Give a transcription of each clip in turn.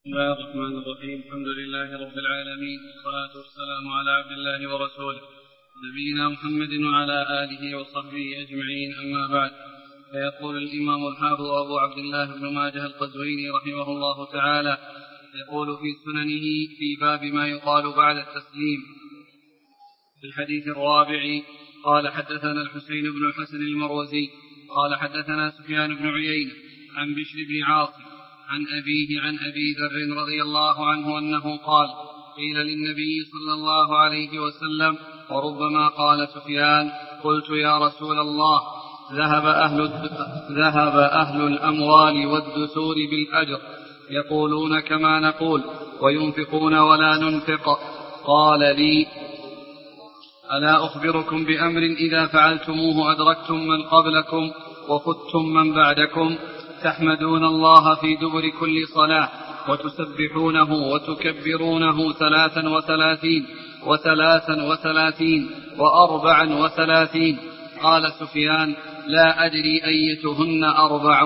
بسم الله الرحمن الرحيم. الحمد لله رب العالمين، والصلاة والسلام على عبد الله ورسوله نبينا محمد وعلى آله وصحبه أجمعين، أما بعد. فيقول الإمام الحافظ أبو عبد الله بن ماجه القزويني رحمه الله تعالى، يقول في سننه في باب ما يقال بعد التسليم. في الحديث الرابع قال: حدثنا الحسين بن الحسن المروزي قال حدثنا سفيان بن عيينة عن بشر بن عاصم عن أبيه عن أبي ذر رضي الله عنه أنه قال: قيل للنبي صلى الله عليه وسلم، وربما قال سفيان: قلت يا رسول الله، ذهب أهل الأموال والدثور بالأجر، يقولون كما نقول وينفقون ولا ننفق. قال لي: ألا أخبركم بأمر إذا فعلتموه أدركتم من قبلكم وفتم من بعدكم، تحمدون الله في دبر كل صلاة، وتسبحونه وتكبرونه 33 و33 و34. قال سفيان: لا أدري أيتهن أربع.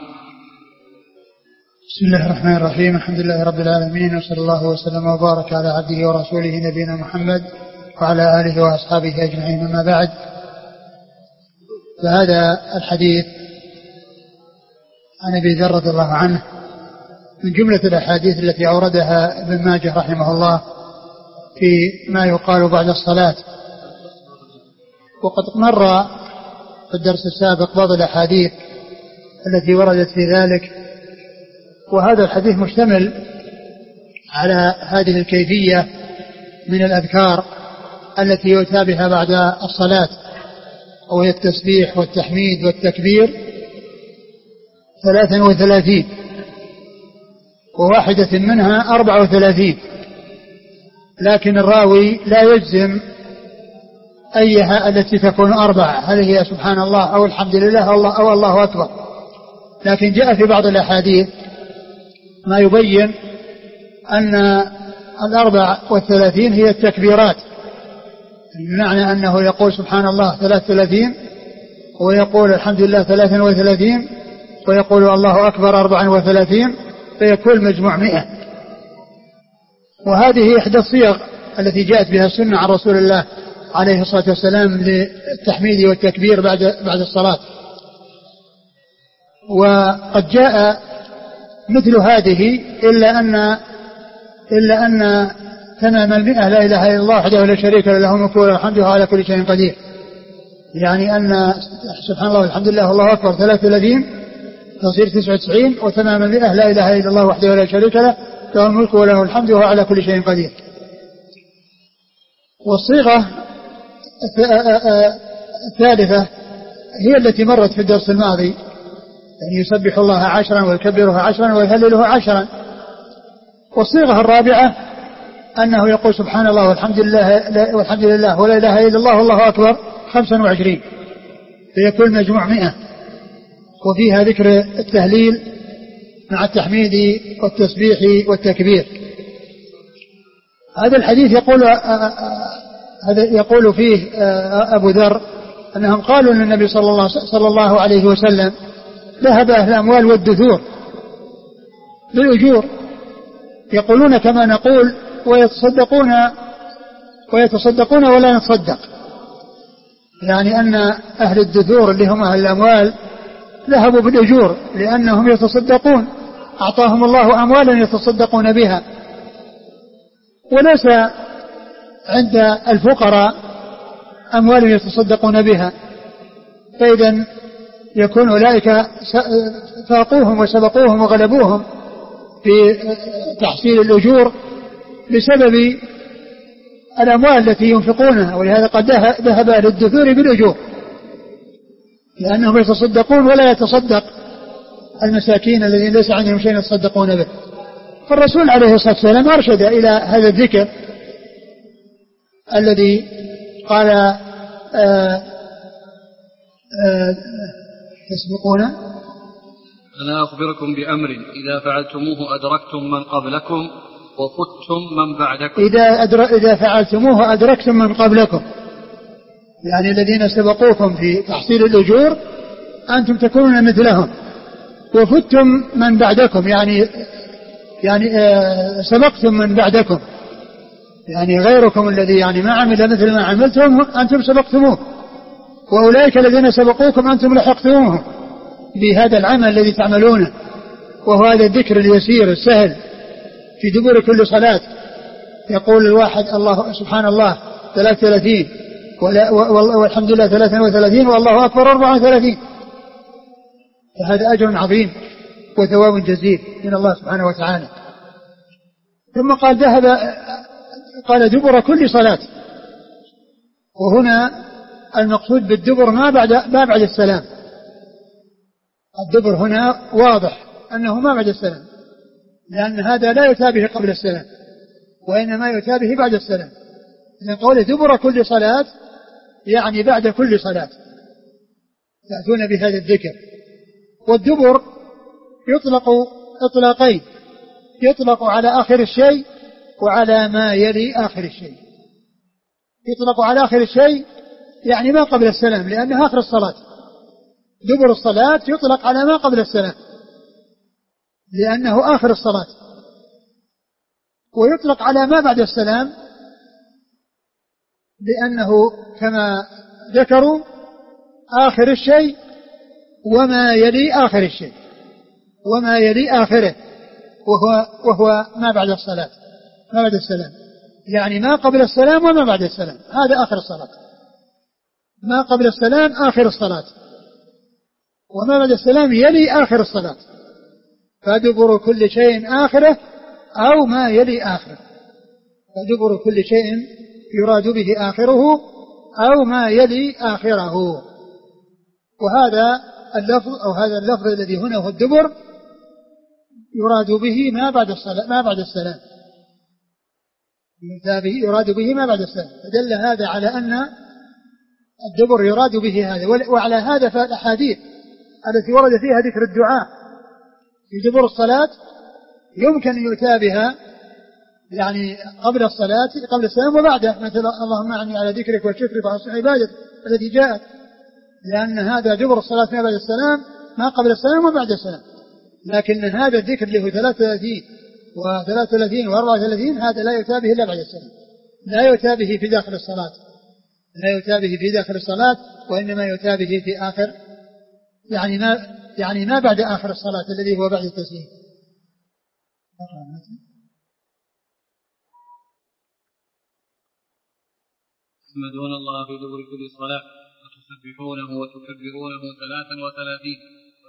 بسم الله الرحمن الرحيم. الحمد لله رب العالمين، وصلى الله وسلم وبارك على عبده ورسوله نبينا محمد وعلى آله وأصحابه أجمعين، أما بعد. فهذا الحديث عن أبي ذر رضي الله عنه من جملة الأحاديث التي أوردها ابن ماجه رحمه الله في ما يقال بعد الصلاة. وقد مر في الدرس السابق بعض الأحاديث التي وردت في ذلك، وهذا الحديث مشتمل على هذه الكيفية من الأذكار التي يتابعها بعد الصلاة، وهي التسبيح والتحميد والتكبير 33، وواحدة منها 34، لكن الراوي لا يجزم أيها التي تكون 4، هل هي سبحان الله أو الحمد لله أو الله أكبر. لكن جاء في بعض الأحاديث ما يبين أن 34 هي التكبيرات، بمعنى أنه يقول سبحان الله 33، ويقول الحمد لله 33، ويقول الله أكبر 34، فيكون مجموع 100. وهذه إحدى الصيغ التي جاءت بها السنة عن رسول الله عليه الصلاة والسلام للتحميد والتكبير بعد الصلاة. وقد جاء مثل هذه إلا أن تمام 100 لا إله إلا الله وحده لا شريك له، له الملك وله الحمد وهو على كل شيء قدير. يعني أن سبحان الله والحمد لله والله أكبر 33 تصير 99، وتمام 100 لا إله إلا الله وحده لا شريك له، له الملك وله الحمد وهو على كل شيء قدير. والصيغة الثالثة هي التي مرت في الدرس الماضي، يعني يسبح الله 10 ويكبره 10 ويهلله 10. والصيغة الرابعة أنه يقول سبحان الله والحمد لله ولا إله إلا الله والله أكبر 25، فيكون مجموع 100. وفيها ذكر التهليل مع التحميد والتسبيح والتكبير. هذا الحديث يقول فيه أبو ذر أنهم قالوا للنبي صلى الله عليه وسلم: ذهب أهل الأموال والدثور بالأجور، يقولون كما نقول ويتصدقون ولا نتصدق. يعني أن أهل الدثور اللي هم أهل الأموال ذهبوا بالأجور لأنهم يتصدقون، أعطاهم الله أموالا يتصدقون بها، وليس عند الفقراء أموال يتصدقون بها. فإذا يكون أولئك فاقوهم وسبقوهم وغلبوهم في تحصيل الأجور بسبب الأموال التي ينفقونها. ولهذا قد ذهب أهل الدثور بالأجور لأنهم يتصدقون ولا يتصدق المساكين الذين ليس عندهم شيء يتصدقون به. فالرسول عليه الصلاة والسلام أرشد إلى هذا الذكر الذي قال تسبقون. ألا أخبركم بأمر إذا فعلتموه أدركتم من قبلكم وفتم من بعدكم. إذا فعلتموه أدركتم من قبلكم، يعني الذين سبقوكم في تحصيل الأجور أنتم تكونون مثلهم، وفتم من بعدكم، يعني يعني سبقتم من بعدكم، يعني غيركم الذي يعني ما عمل مثل ما عملتم أنتم سبقتموه، وأولئك الذين سبقوكم أنتم لحقتموهم بهذا العمل الذي تعملونه، وهو هذا الذكر اليسير السهل في دبر كل صلاة. يقول الواحد الله سبحان الله 33 والحمد لله 33 والله أكبر 34، فهذا أجر عظيم وثواب جزيل من الله سبحانه وتعالى. ثم قال دبر كل صلاة، وهنا المقصود بالدبر ما بعد السلام. الدبر هنا واضح أنه ما بعد السلام، لأن هذا لا يتابه قبل السلام وإنما يتابه بعد السلام. لأن قوله دبر كل صلاة يعني بعد كل صلاة تأتون بهذا الذكر. والدبر يطلق إطلاقين، يطلق على آخر الشيء وعلى ما يلي آخر الشيء. يطلق على آخر الشيء يعني ما قبل السلام لأنه آخر الصلاة. دبر الصلاة يطلق على ما قبل السلام لأنه آخر الصلاة، ويطلق على ما بعد السلام لأنه كما ذكروا آخر الشيء وما يلي آخر الشيء وما يلي آخره، وهو ما بعد الصلاة ما بعد السلام، يعني ما قبل السلام وما بعد السلام، هذا آخر الصلاة. ما قبل السلام آخر الصلاة، وما بعد السلام يلي آخر الصلاة. فدبر كل شيء آخره أو ما يلي آخره، فدبر كل شيء يراد به آخره أو ما يلي آخره. وهذا اللفظ أو هذا اللفظ الذي هنا هو الدبر يراد به ما بعد الصلاة ما بعد السلام، يراد به ما بعد السلام. فدل هذا على أن الدبر يراد به هذا. وعلى هذا فالأحاديث التي ورد فيها ذكر الدعاء في دبر الصلاة يمكن أن يؤتى بها يعني قبل الصلاة قبل السلام وبعده، مثل اللهم أعني على ذكرك وشكرك وحسن عبادتك التي جاءت، لأن هذا دبر الصلاة ما بعد السلام ما قبل السلام وبعد السلام. لكن هذا الذكر اللي هو 33 و33 و34 هذا لا يؤتى به إلا بعد السلام، لا يؤتى به في داخل الصلاة، لا يؤتى به في داخل الصلاة، وإنما يؤتى به في آخر يعني ما بعد آخر الصلاة الذي هو بعد التسليم. تحمدون الله في دبر كل صلاة وتسبحونه وتكبرونه 33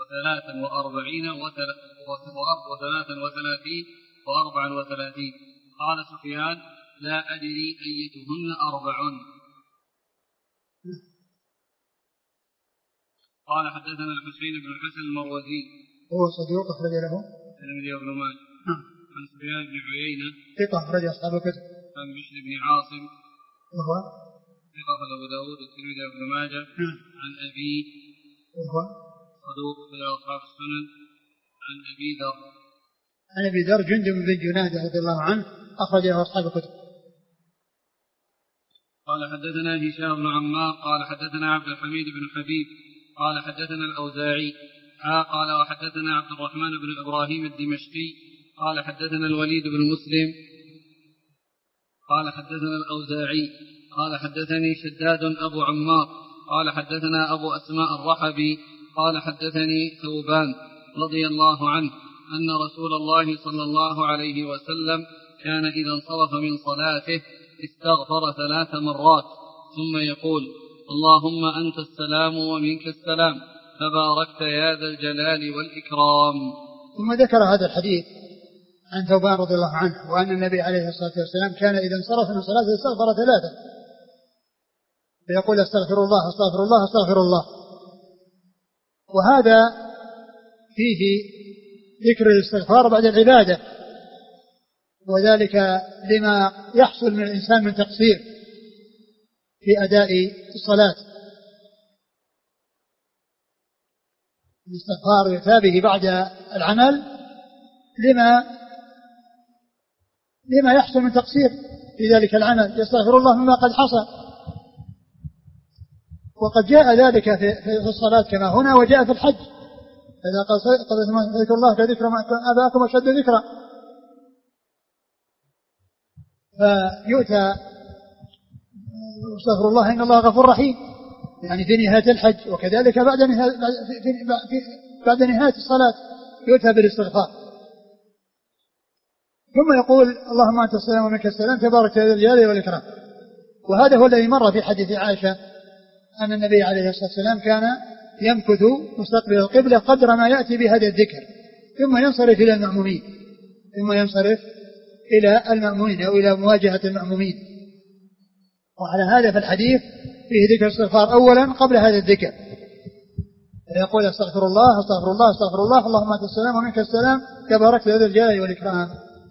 و34 قال سفيان لا أدري أيتهن أربع. قال حدثنا الحسين بن الحسن المروزي هو صدوق أخرج له الترمذي وابن ماجه عن سفيان بن عيينة ثقة أخرج أصحاب الكتب عن بشر بن عاصم وهو ثقة أبو داود والترمذي وابن ماجه عن أبيه وهو صدوق أخرج أصحاب السنن عن أبي ذر جندب بن جنادة رضي الله عنه أخرج له أصحاب الكتب. قال حدثنا هشام بن عمار قال حدثنا عبد الحميد بن حبيب قال حدثنا الأوزاعي قال وحدثنا عبد الرحمن بن إبراهيم الدمشقي قال حدثنا الوليد بن مسلم قال حدثنا الأوزاعي قال حدثني شداد أبو عمار قال حدثنا أبو أسماء الرحبي قال حدثني ثوبان رضي الله عنه أن رسول الله صلى الله عليه وسلم كان إذا انصرف من صلاته استغفر 3 مرات ثم يقول اللهم أنت السلام ومنك السلام تباركت يا ذا الجلال والإكرام. ثم ذكر هذا الحديث عن ثوبان رضي الله عنه وأن النبي عليه الصلاة والسلام كان إذا انصرف من صلاته استغفر 3 فيقول استغفر الله استغفر الله استغفر الله. وهذا فيه ذكر الاستغفار بعد العبادة، وذلك لما يحصل من الإنسان من تقصير في أداء الصلاة. الاستغفار يتابه بعد العمل لما يحصل من تقصير في ذلك العمل، يستغفر الله مما قد حصل. وقد جاء ذلك في الصلاة كما هنا وجاء في الحج إذا قضيتم ذكر الله فذكر أباكم أشد ذكرا. فيؤتى استغفر الله إن الله غفور رحيم، يعني في نهاية الحج، وكذلك بعد نهاية الصلاة يؤتى بالاستغفار، ثم يقول اللهم أنت السلام ومنك السلام تبارك ذا الجلال والإكرام. وهذا هو الذي مر في حديث عائشة أن النبي عليه الصلاة والسلام كان يمكث مستقبل القبلة قدر ما يأتي بهذا الذكر ثم ينصرف إلى المأمومين أو إلى مواجهة المأمومين. وعلى هذا في الحديث فيه ذكر الاستغفار أولا قبل هذا الذكر، يقول استغفر الله استغفر الله استغفر الله اللهم أنت السلام ومنك السلام تبارك ذا الجلال والإكرام.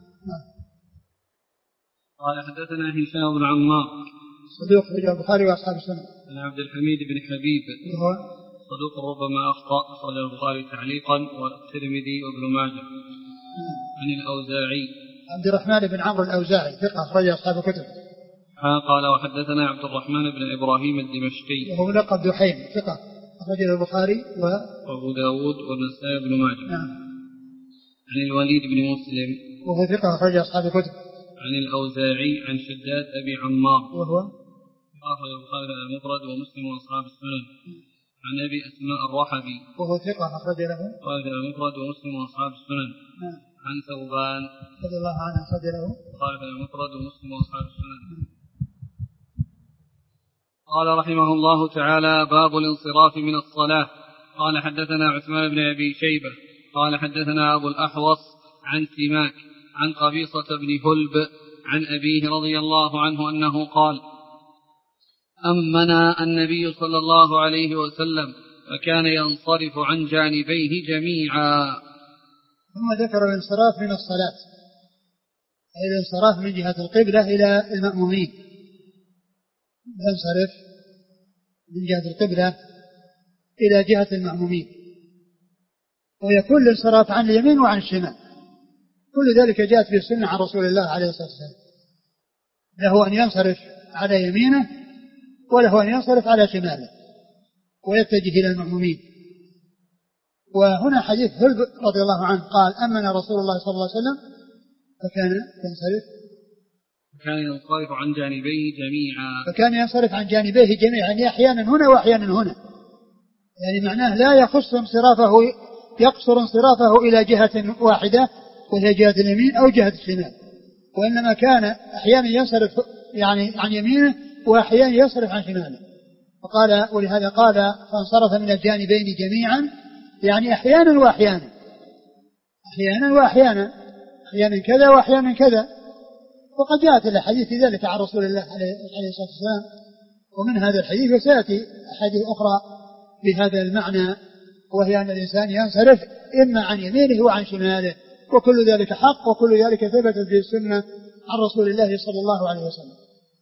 قال حدثنا هشام بن عمار صدوق في البخاري وأصحاب السنة. عن عبد الحميد بن حبيب وهو صدوق ربما أخطأ، أخرجه البخاري تعليقا والترمذي وابن ماجه. عن الأوزاعي عبد الرحمن بن عمرو الأوزاعي ثقة أخرج أصحاب الكتب. قال وحدثنا عبد الرحمن بن إبراهيم الدمشقي وهو لقب دحيم ثقة أخرجه البخاري وأبو داود والنسائي بن ماجه. نعم. عن الوليد بن مسلم وهو ثقة أخرج أصحاب الكتب. عن الأوزاعي عن شداد أبي عمار وهو أخرج البخاري المفرد ومسلم وأصحاب السنن. عن أبي أسماء الرحبي وهو ثقة أخرج له المفرد ومسلم وأصحاب السنن. عن ثوبان رضي الله عنه أخرج له البخاري المفرد ومسلم وأصحاب السنن. قال رحمه الله تعالى باب الانصراف من الصلاة. قال حدثنا عثمان بن أبي شيبة قال حدثنا أبو الأحوص عن سماك عن قبيصة بن هلب عن أبيه رضي الله عنه أنه قال أمنا النبي صلى الله عليه وسلم فكان ينصرف عن جانبيه جميعا. ثم ذكر الانصراف من الصلاة، أي الانصراف من جهة القبلة إلى المأمومين، ينصرف من جهة القبلة إلى جهة المأمومين، ويكون الانصراف عن اليمين وعن الشمال. كل ذلك جاءت في السنة عن رسول الله عليه الصلاة والسلام، له أن ينصرف على يمينه وله أن ينصرف على شماله ويتجه إلى المأمومين. وهنا حديث هلب رضي الله عنه قال أمن رسول الله صلى الله عليه وسلم فكان ينصرف عن جانبيه جميعا، فكان ينصرف عن جانبيه جميعا، يعني أحيانا هنا وأحيانا هنا، يعني معناه لا يقصر انصرافه إلى جهة واحدة وهي جهة اليمين أو جهة الشمال، وإنما كان أحيانا ينصرف يعني عن يمينه وأحيانا ينصرف عن شماله. وقال ولهذا قال فانصرف من الجانبين جميعا، يعني أحيانا وأحيانا، أحيانا كذا وأحيانا كذا. وقد جاءت الحديث في ذلك عن رسول الله عليه الصلاة والسلام، ومن هذا الحديث وسيأتي أحاديث أخرى بهذا المعنى، وهي أن الإنسان ينصرف إما عن يمينه وعن شماله، وكل ذلك حق، وكل ذلك ثبتت في السنة عن رسول الله صلى الله عليه وسلم.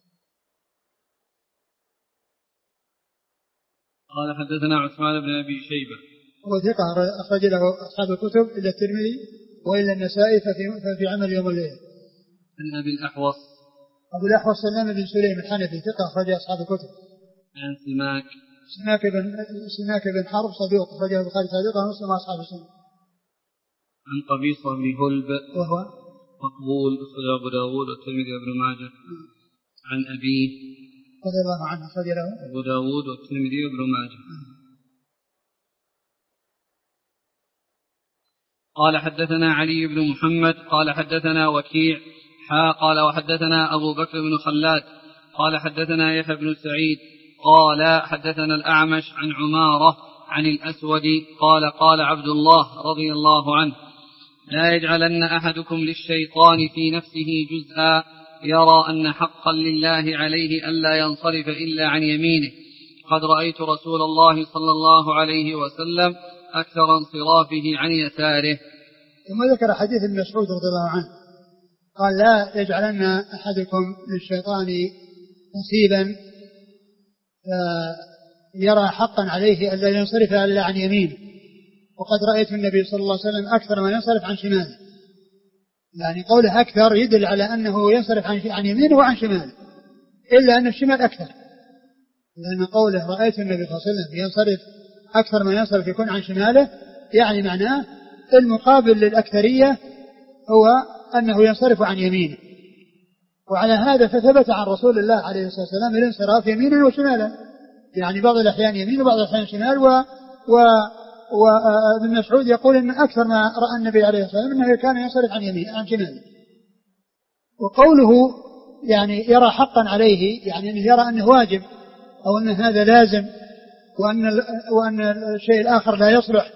قال حدثنا عثمان بن أبي شيبة وثقة أخرج له أصحاب الكتب إلا الترمذي وإلا النسائي ففي عمل يوم الليل. عن أبي الأحوص سلام بن سليم الحنفي ثقة أخرج أصحاب الكتب. عن سماك بن حرب صدوق أخرجه البخاري تعليقا ومسلم وأصحاب السنة. عن قبيصة بن هلب وهو مقبول أخرجه أبو داود والترمذي وابن ماجه. عن أبيه رضي الله عنه أخرج له أبو داود والترمذي وابن ماجه. قال حدثنا علي بن محمد قال حدثنا وكيع قال وحدثنا أبو بكر بن خلاد قال حدثنا يحيى بن سعيد قال حدثنا الأعمش عن عمارة عن الأسود قال قال عبد الله رضي الله عنه لا يجعلن أحدكم للشيطان في نفسه جزءا يرى أن حقا لله عليه ألا ينصرف إلا عن يمينه قد رأيت رسول الله صلى الله عليه وسلم أكثر انصرافه عن يساره. ثم ذكر حديث ابن مسعود رضي الله عنه قال لا يجعلن أحدكم للشيطان نصيبا يرى حقا عليه ألا ينصرف إلا عن يمينه وقد رأيت النبي صلى الله عليه وسلم أكثر ما ينصرف عن شماله. يعني قوله أكثر يدل على أنه ينصرف عن يمينه وعن شماله، إلا أن الشمال أكثر، لأن قوله رأيت النبي صلى الله عليه وسلم ينصرف أكثر ما ينصرف يكون عن شماله، يعني معناه المقابل للأكثرية هو أنه ينصرف عن يمينه، وعلى هذا فثبت عن رسول الله عليه الصلاة والسلام الانصراف يمينا وشمالا، يعني بعض الأحيان يمين وبعض الأحيان شمال. وابن مسعود يقول إن أكثر ما رأى النبي عليه الصلاة والسلام أنه كان ينصرف عن يمين عن شمال. وقوله يعني يرى حقا عليه، يعني أنه يرى أنه واجب أو أن هذا لازم وأن الشيء الآخر لا يصلح،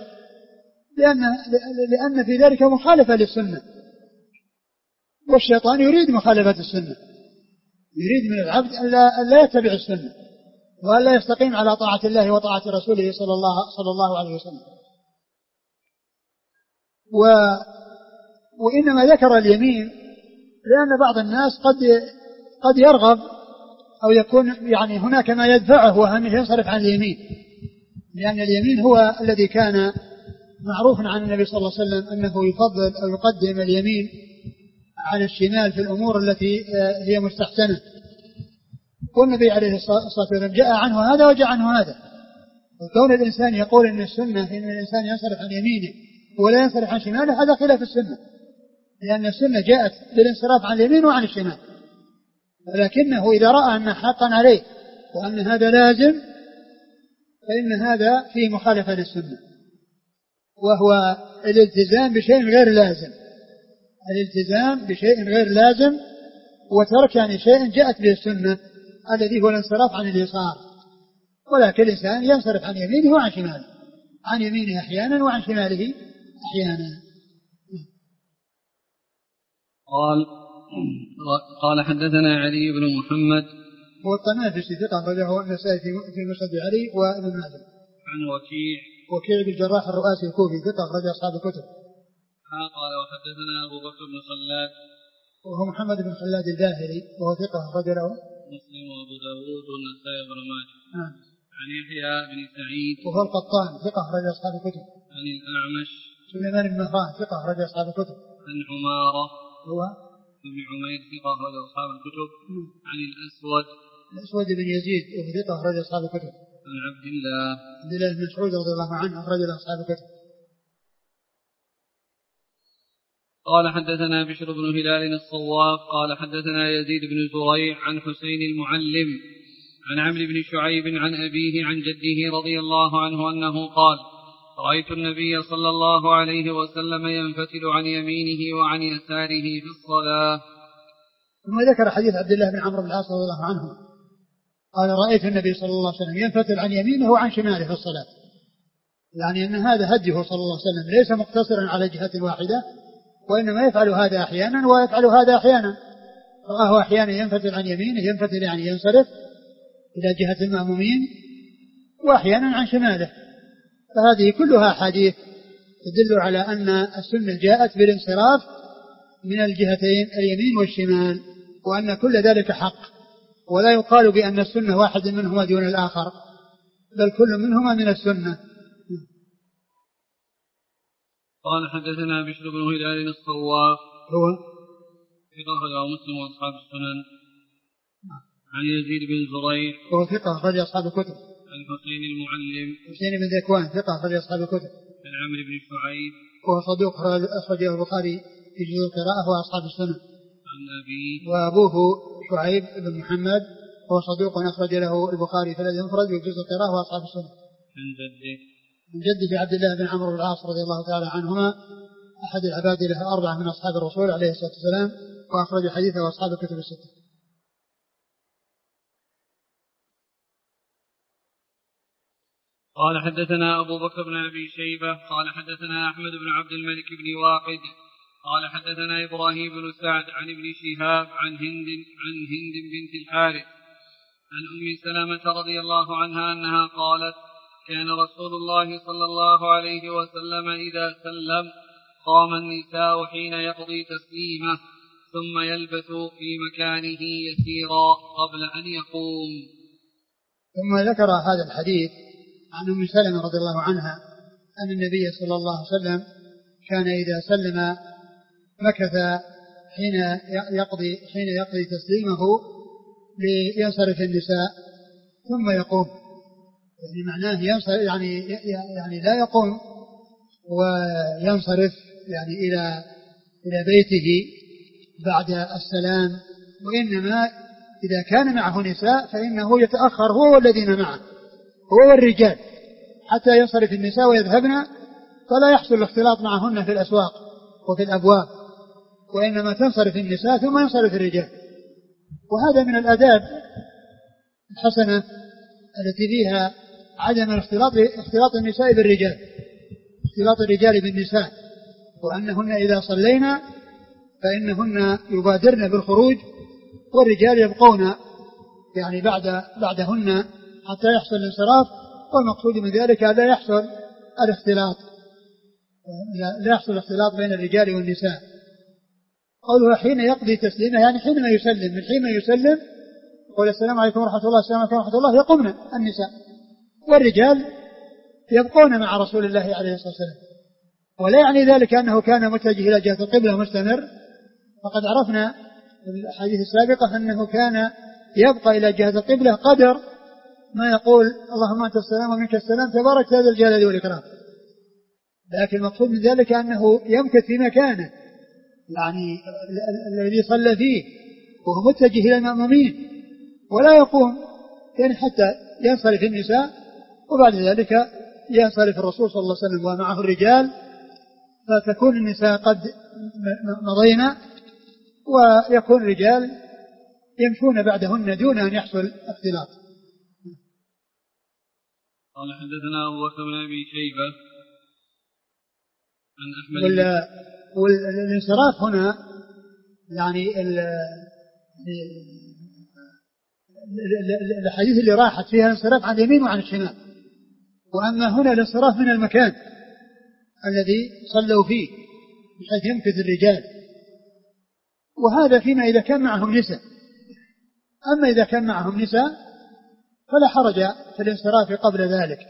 لأن في ذلك مخالفة للسنة، والشيطان يريد مخالفة السنة، يريد من العبد أن لا يتبع السنة وأن لا يستقيم على طاعة الله وطاعة رسوله صلى الله عليه وسلم. وإنما ذكر اليمين لأن بعض الناس قد يرغب أو يكون يعني هناك ما يدفعه وأنه ينصرف عن اليمين، لأن اليمين هو الذي كان معروفا عن النبي صلى الله عليه وسلم أنه يفضل أو يقدم اليمين على الشمال في الأمور التي هي مستحسنة. والنبي عليه الصلاة والسلام جاء عنه هذا وجاء عنه هذا. وكون الإنسان يقول إن السنة إن الإنسان ينصرف عن يمينه ولا ينصرف عن شماله هذا خلاف السنة، لأن السنة جاءت بالانصراف عن اليمين وعن الشمال. ولكنه إذا رأى أن حقا عليه وأن هذا لازم فإن هذا فيه مخالفة للسنة، وهو الالتزام بشيء غير لازم، الالتزام بشيء غير لازم وترك يعني شيء جاءت به السنة الذي هو الانصراف عن اليسار. ولكن الإنسان ينصرف عن يمينه وعن شماله، عن يمينه أحيانا وعن شماله أحيانا. قال حدثنا علي بن محمد هو الطنافسي ثقة رجعه النسائي في مسند علي وابن ماجه. عن وكيع بن الجراح الرؤاسي الكوفي ثقة رجع أصحاب الكتب. قال وحدثنا أبو بكر بن خلاد وهو محمد بن خلاد الباهلي وهو ثقة رجله مسلم وأبو داود والنسائي بن ماجه. عن يحيى بن سعيد وهو القطان ثقة رجع أصحاب الكتب. عن الأعمش سليمان بن مهران ثقة رجع أصحاب الكتب. عن عمارة هو بن عمير ثقة رجع أصحاب الكتب. عن الأسود بن يزيد وهو ثقة رجع أصحاب الكتب. عن عبد الله بن مسعود رضي الله عنه أخرج له أصحاب الكتب. قال حدثنا بشر بن هلال الصواف قال حدثنا يزيد بن زريع عن حسين المعلم عن عمرو بن شعيب عن أبيه عن جده رضي الله عنه أنه قال رأيت النبي صلى الله عليه وسلم ينفتل عن يمينه وعن يساره في الصلاة. ثم ذكر حديث عبد الله بن عمرو بن العاص رضي الله عنه قال رأيت النبي صلى الله عليه وسلم ينفتل عن يمينه وعن شماله في الصلاة، يعني أن هذا هديه صلى الله عليه وسلم ليس مقتصرا على جهة واحدة، وإنما يفعل هذا أحيانا ويفعل هذا أحيانا. رآه أحيانا ينفتل عن يمينه، ينفتل يعني ينصرف إلى جهة المأمومين، وأحيانا عن شماله. فهذه كلها حديث تدل على أن السنة جاءت بالانصراف من الجهتين اليمين والشمال، وأن كل ذلك حق، ولا يقال بأن السنة واحد منهما دون الآخر، بل كل منهما من السنة. قال حدثنا بشر بن هلال الصواف هو ثقة أخرجه مسلم وأصحاب السنن. عن يزيد بن زريع وهو ثقة أخرج أصحاب الكتب. عن حسين المعلم حسين بن ذكوان ثقة أخرج أصحاب الكتب. عن عمرو بن شعيب وهو صدوق أخرجه البخاري في جزء القراءة وأصحاب السنن. عن أبيه وأبوه شعيب بن محمد وهو صدوق أخرج له البخاري في المفرد وجزء القراءة وأصحاب السنن. من جده عبد الله بن عمرو بن العاص رضي الله تعالى عنهما أحد العباد له 4 من أصحاب الرسول عليه الصلاة والسلام، وأخرج حديثه أصحاب الكتب الستة. قال حدثنا أبو بكر بن أبي شيبة قال حدثنا أحمد بن عبد الملك بن واقد قال حدثنا إبراهيم بن سعد عن ابن شهاب عن هند بنت الحارث عن أم سلمة رضي الله عنها أنها قالت كان رسول الله صلى الله عليه وسلم إذا سلم قام النساء حين يقضي تسليمه ثم يلبث في مكانه يسيرا قبل أن يقوم. ثم ذكر هذا الحديث عن أم سلمة رضي الله عنها أن النبي صلى الله عليه وسلم كان إذا سلم مكث حين يقضي تسليمه لينصرف النساء ثم يقوم، يعني معناه ينصرف يعني لا يقوم وينصرف يعني إلى بيته بعد السلام وإنما إذا كان معه نساء فإنه يتأخر هو والذين معه، هو والرجال، حتى ينصرف النساء ويذهبن، فلا يحصل الاختلاط معهن في الأسواق وفي الأبواب، وإنما تنصرف النساء ثم ينصرف الرجال. وهذا من الآداب الحسنة التي فيها عدم اختلاط النساء بالرجال، اختلاط الرجال بالنساء، وأنهن إذا صلينا فإنهن يبادرن بالخروج والرجال يبقون يعني بعدهن حتى يحصل الانصراف. والمقصود من ذلك لا يحصل الاختلاط بين الرجال والنساء. قوله حين يقضي تسليمه يعني حينما يسلم، من حين يسلم يقول السلام عليكم ورحمة الله السلام عليكم ورحمة الله يقومن النساء، والرجال يبقون مع رسول الله عليه الصلاة والسلام. ولا يعني ذلك أنه كان متجه إلى جهة القبلة مستمر، فقد عرفنا في الحديث السابقة أنه كان يبقى إلى جهة القبلة قدر ما يقول اللهم أنت السلام ومنك السلام تبارك هذا الجلال والإكرام. لكن المقصود من ذلك أنه يمكث في مكانه يعني الذي صلى فيه وهو متجه إلى المأمومين، ولا يقوم يعني حتى ينصرف النساء، وبعد ذلك ينصرف الرسول صلى الله عليه وسلم ومعه الرجال، فتكون النساء قد مضينا ويكون الرجال يمشون بعدهن دون أن يحصل اختلاط. قال حدثنا أبو بكر بن أبي شيبة عن أحمد والانصراف هنا يعني الحديث اللي راحت فيها الانصراف عن اليمين وعن الشمال، وأما هنا الانصراف من المكان الذي صلوا فيه بحيث يمكث الرجال، وهذا فيما إذا كان معهم نساء. أما إذا كان معهم نساء فلا حرج في الانصراف قبل ذلك،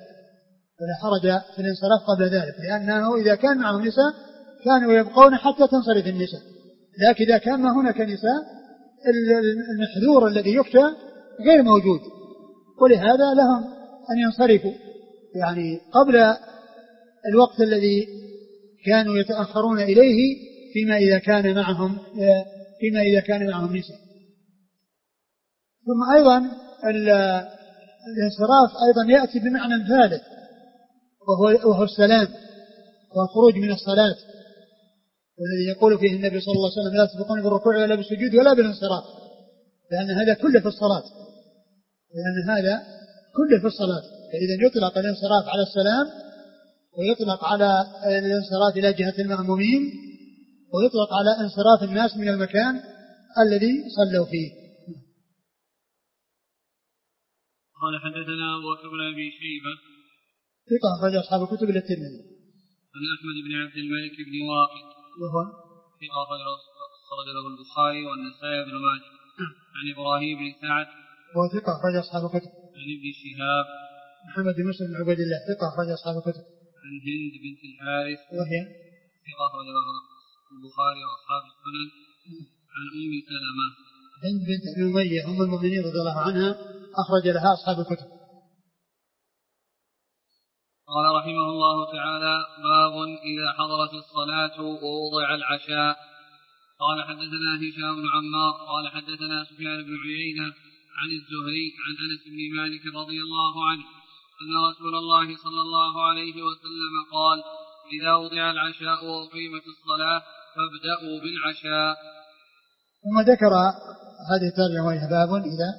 لأنه إذا كان معهم نساء كانوا يبقون حتى تنصرف النساء. لكن إذا كان ما هناك نساء المحذور الذي يخشى غير موجود، ولهذا لهم أن ينصرفوا يعني قبل الوقت الذي كانوا يتأخرون إليه فيما إذا كان معهم نساء. ثم أيضا الانصراف أيضا يأتي بمعنى ثالث وهو السلام والخروج من الصلاة، والذي يقول فيه النبي صلى الله عليه وسلم لا تسبقون بالركوع ولا بالسجود ولا بالانصراف، لأن هذا كله في الصلاة. فإذا يطلق الانصراف على السلام، ويطلق على الانصراف إلى جهة المأمومين، ويطلق على انصراف الناس من المكان الذي صلوا فيه. قال حدثنا أبو بكر بن أبي شيبة ثقة أخرج أصحاب الكتب إلا الترمذي. عن أحمد بن عبد الملك بن واقد وهو ثقة أخرج له البخاري والنسائي بن ماجه. عن إبراهيم بن سعد وهو ثقة أخرج أصحاب الكتب. عن ابن شهاب محمد بن مسلم بن عبيد الله ثقة أخرج أصحاب الكتب. عن هند بنت الحارث وهي ثقة أخرج له البخاري وأصحاب السنن. عن أم سلمة هند بنت أمية أم المؤمنين رضي الله عنها أخرج لها أصحاب الكتب. قال رحمه الله تعالى: باب إذا حضرت الصلاة ووضع العشاء. قال حدثنا هشام بن عمار قال حدثنا سفيان بن عيينة عن الزهري عن أنس بن مالك رضي الله عنه أن رسول الله صلى الله عليه وسلم قال: إذا وضع العشاء وأقيمت الصلاة فابدأوا بالعشاء. ثم ذكر هذه الترجمة وهي باب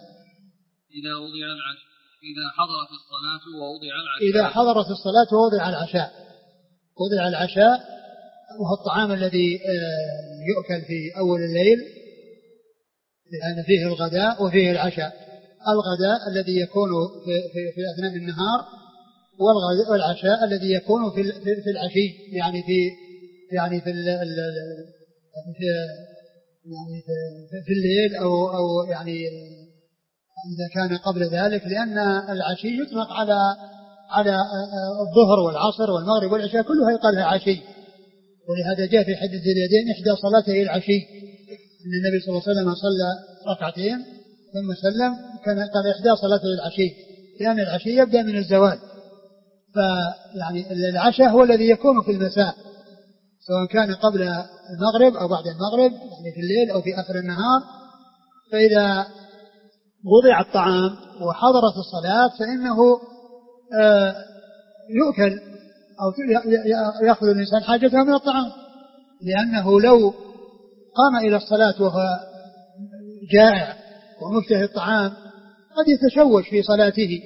إذا حضرت الصلاة ووضع العشاء. إذا حضرت الصلاة ووضع العشاء. وضع العشاء وهو الطعام الذي يؤكل في أول الليل، لأن فيه الغداء وفيه العشاء. الغداء الذي يكون في أثناء النهار، والعشاء الذي يكون في العشي، يعني في الليل أو يعني إذا كان قبل ذلك، لأن العشي يطلق على الظهر والعصر والمغرب والعشاء كلها يقال لها عشي. ولهذا جاء في حديث اليدين إحدى صلاتي العشي، أن النبي صلى الله عليه وسلم صلى ركعتين ثم سلم، كان قال إحدى صلاتي العشي، لأن العشي يبدأ من الزوال. فيعني العشاء هو الذي يكون في المساء، سواء كان قبل المغرب أو بعد المغرب، يعني في الليل أو في آخر النهار. فإذا وضع الطعام وحضرت الصلاة فإنه يؤكل أو يأخذ الإنسان حاجته من الطعام، لأنه لو قام إلى الصلاة وهو جائع ومشتهي الطعام قد يتشوش في صلاته،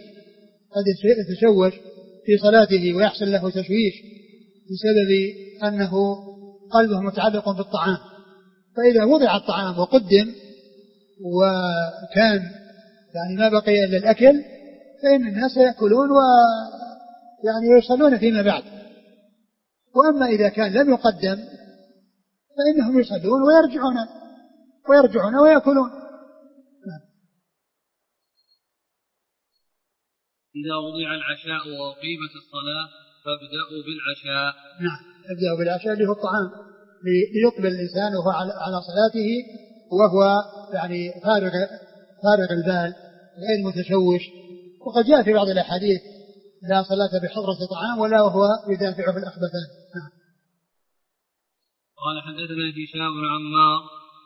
ويحصل له تشويش بسبب أنه قلبه متعلق بالطعام. فإذا وضع الطعام وقدم وكان يعني ما بقي إلا الأكل فإن الناس يأكلون ويعني يصلون فيما بعد. وأما إذا كان لم يقدم فإنهم يصلون ويرجعون ويأكلون. إذا وضع العشاء وأقيمت الصلاة فابدأوا بالعشاء. نعم، ابدأوا بالعشاء اللي هو الطعام، ليقبل الإنسان وهو على صلاته وهو يعني فارغ البال غير متشوش. وقد جاء في بعض الأحاديث لا صلاة بحضرة طعام ولا وهو يدافع في الأخبثان. قال حدثنا هشام بن عمار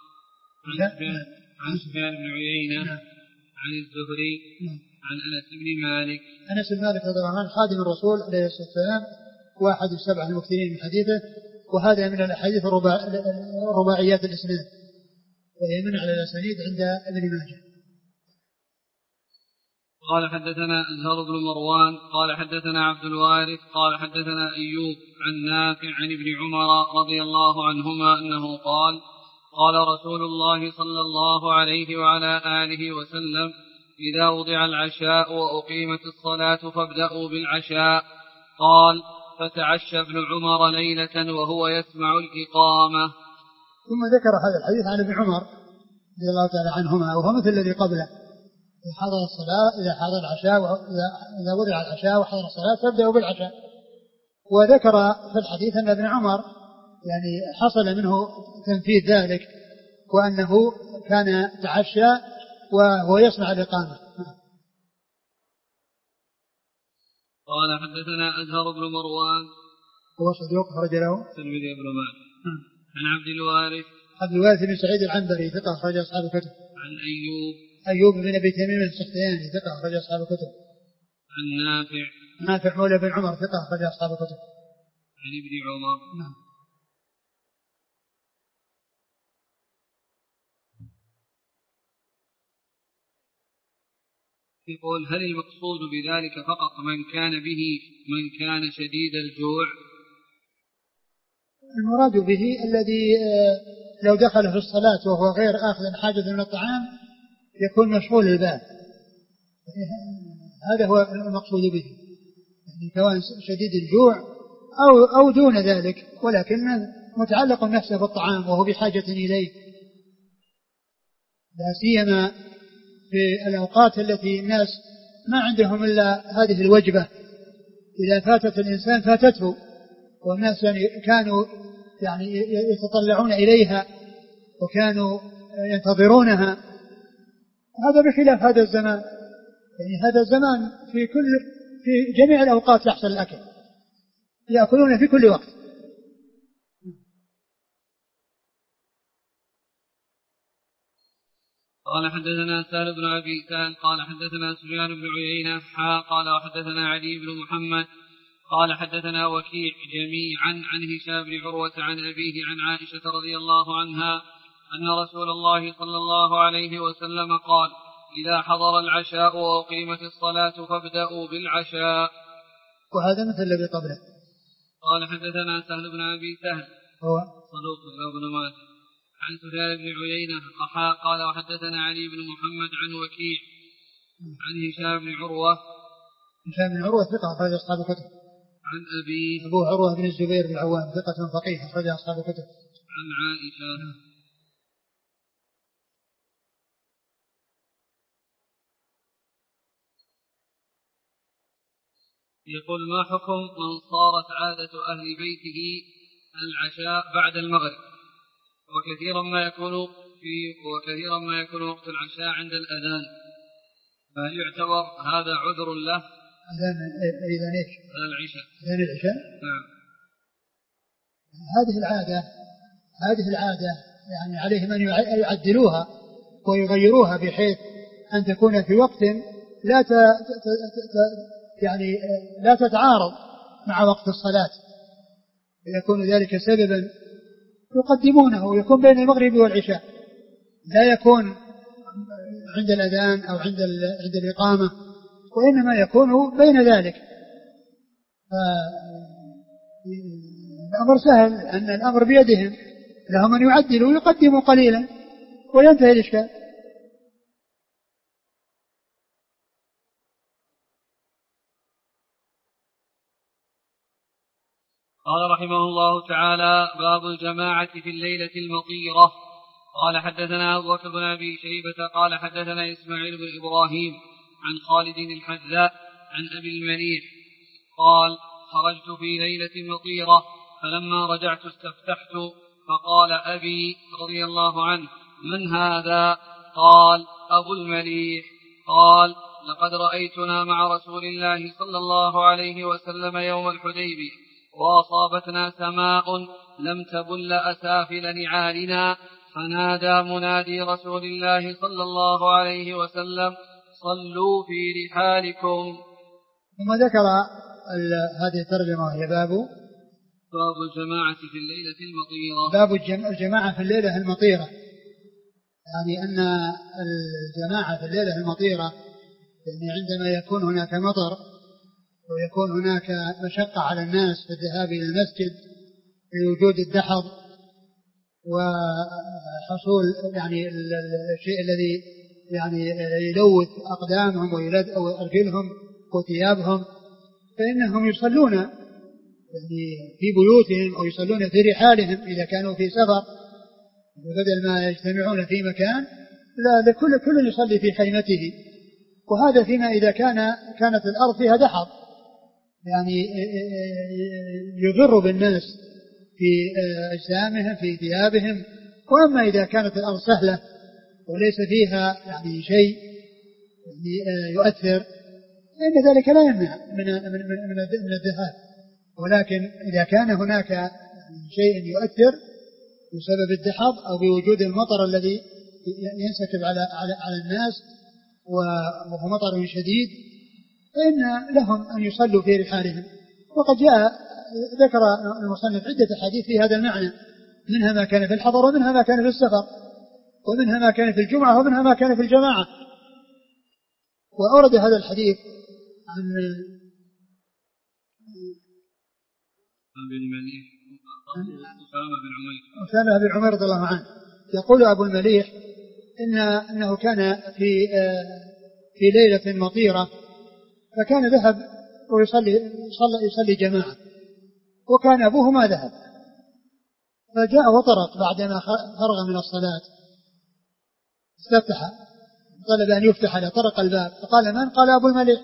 عن سفيان بن عيينة عن الزهري عن أنس بن مالك. أنس بن مالك رضي الله عنه خادم الرسول عليه الصلاة والسلام واحد السبع المكثرين من حديثه، وهذا من الأحاديث رباعيات الإسناد وهي من على الأسانيد عند ابن ماجه. قال حدثنا أزهر بن مروان قال حدثنا عبد الوارث قال حدثنا أيوب عن نافع عن ابن عمر رضي الله عنهما أنه قال قال رسول الله صلى الله عليه وعلى آله وسلم إذا وضع العشاء وأقيمت الصلاة فابدأوا بالعشاء. قال فتعشى ابن عمر ليلة وهو يسمع الإقامة. ثم ذكر هذا الحديث عن ابن عمر رضي الله تعالى عنهما وهو مثل الذي قبله، إذا حضر الصلاة إذا حضر العشاء إذا وضع العشاء وحضر الصلاة فابدأوا بالعشاء. وذكر في الحديث أن ابن عمر يعني حصل منه تنفيذ ذلك وأنه كان تعشى وهو يسمع الإقامة. قال حدثنا أزهر بن مروان هو صدوق خرج له الترمذي بن ماجه عن عبد الوارث بن سعيد العنبري ثقة أخرج أصحاب الكتب. عن أيوب بن أبي تميم السختياني ثقة أخرج أصحاب الكتب. عن نافع مولى بن عمر ثقة أخرج أصحاب الكتب. عن ابن عمر. نعم. يقول هل المقصود بذلك فقط من كان شديد الجوع؟ المراد به الذي لو دخل في الصلاة وهو غير آخذ حاجة من الطعام يكون مشغول البال، هذا هو المقصود به، يعني سواء شديد الجوع أو دون ذلك، ولكن متعلق نفسه بالطعام وهو بحاجة إليه، لا سيما في الأوقات التي الناس ما عندهم إلا هذه الوجبة، إذا فاتت الإنسان فاتته، والناس يعني كانوا يعني يتطلعون إليها وكانوا ينتظرونها. هذا بخلاف هذا الزمان، يعني هذا الزمان في جميع الأوقات يحصل الأكل، يأكلون في كل وقت. قال حدثنا سهل بن أبي سهل قال حدثنا سفيان بن عيينة قال وحدثنا علي بن محمد قال حدثنا وكيع جميعا عن هشام بن عروة عن أبيه عن عائشة رضي الله عنها أن رسول الله صلى الله عليه وسلم قال إذا حضر العشاء وأقيمت الصلاة فابدأوا بالعشاء. وهذا مثل الذي قبله. قال حدثنا سهل بن أبي سهل هو صدوق بن ماجه عن سفيان بن عيينة قال وحدثنا علي بن محمد عن وكيع عن هشام بن عروة ثقة أخرج أصحاب الكتب. عن أبو عروة بن الزبير بن العوام ثقة فقيه أخرج أصحاب الكتب. عن عائشة. يقول ما حكم من صارت عادة أهل بيته العشاء بعد المغرب وكثيرا ما يكون وقت العشاء عند الأذان، فهل يعتبر هذا عذر له؟ أذان إيش؟ أذان العشاء. نعم. هذه العادة يعني عليهم أن يعدلوها ويغيروها بحيث أن تكون في وقت يعني لا تتعارض مع وقت الصلاة، يكون ذلك سببا يقدمونه ويكون بين المغرب والعشاء، لا يكون عند الأذان أو عند الإقامة، وإنما يكون بين ذلك. الأمر سهل، أن الأمر بيدهم، لهم أن يعدلوا ويقدموا قليلا وينتهي الإشكال. قال رحمه الله تعالى: باب الجماعة في الليلة المطيرة. قال حدثنا أبو بكر بن أبي شيبة قال حدثنا إسماعيل بن إبراهيم عن خالد الحذاء عن أبي المليح قال: خرجت في ليلة مطيرة فلما رجعت استفتحت فقال أبي رضي الله عنه: من هذا؟ قال: أبو المليح. قال: لقد رأيتنا مع رسول الله صلى الله عليه وسلم يوم الحديبية وأصابتنا سماء لم تبل أسافل نعالنا، فنادى منادي رسول الله صلى الله عليه وسلم: صلوا في رحالكم. ثم ذكر هذه الترجمة وهي باب الجماعة في الليلة المطيرة. باب الجماعة في الليلة المطيرة، يعني أن الجماعة في الليلة المطيرة يعني عندما يكون هناك مطر ويكون هناك مشقة على الناس في الذهاب إلى المسجد لوجود الدحض وحصول يعني الشيء الذي يعني يلوث أقدامهم أو أرجلهم وثيابهم، فإنهم يصلون يعني في بيوتهم أو يصلون في رحالهم إذا كانوا في سفر، بدل ما يجتمعون في مكان لا، كل يصلي في خيمته. وهذا فيما إذا كانت الأرض فيها دحض يعني يضر بالناس في أجسامهم في ثيابهم. وأما إذا كانت الأرض سهلة وليس فيها يعني شيء يعني يؤثر فإن ذلك لا يمنع من الذهاب، ولكن إذا كان هناك شيء يؤثر بسبب الدحض أو بوجود المطر الذي ينسكب على الناس وهو مطر شديد فإن لهم أن يصلوا في رحالهم. وقد ذكر المصنف عدة حديث في هذا المعنى، منها ما كان في الحضر ومنها ما كان في السفر ومنها ما كان في الجمعة ومنها ما كان في الجماعة. وأورد هذا الحديث عن أبي المليح أسامة بن عمير رضي الله عنه يقول أبو المليح إنه كان في ليلة مطيرة فكان ذهب ويصلي جماعة، وكان أبوه ما ذهب، فجاء وطرق بعدما فرغ من الصلاة، استفتح طلب أن يفتح له، طرق الباب فقال: من؟ قال: أبو المليح.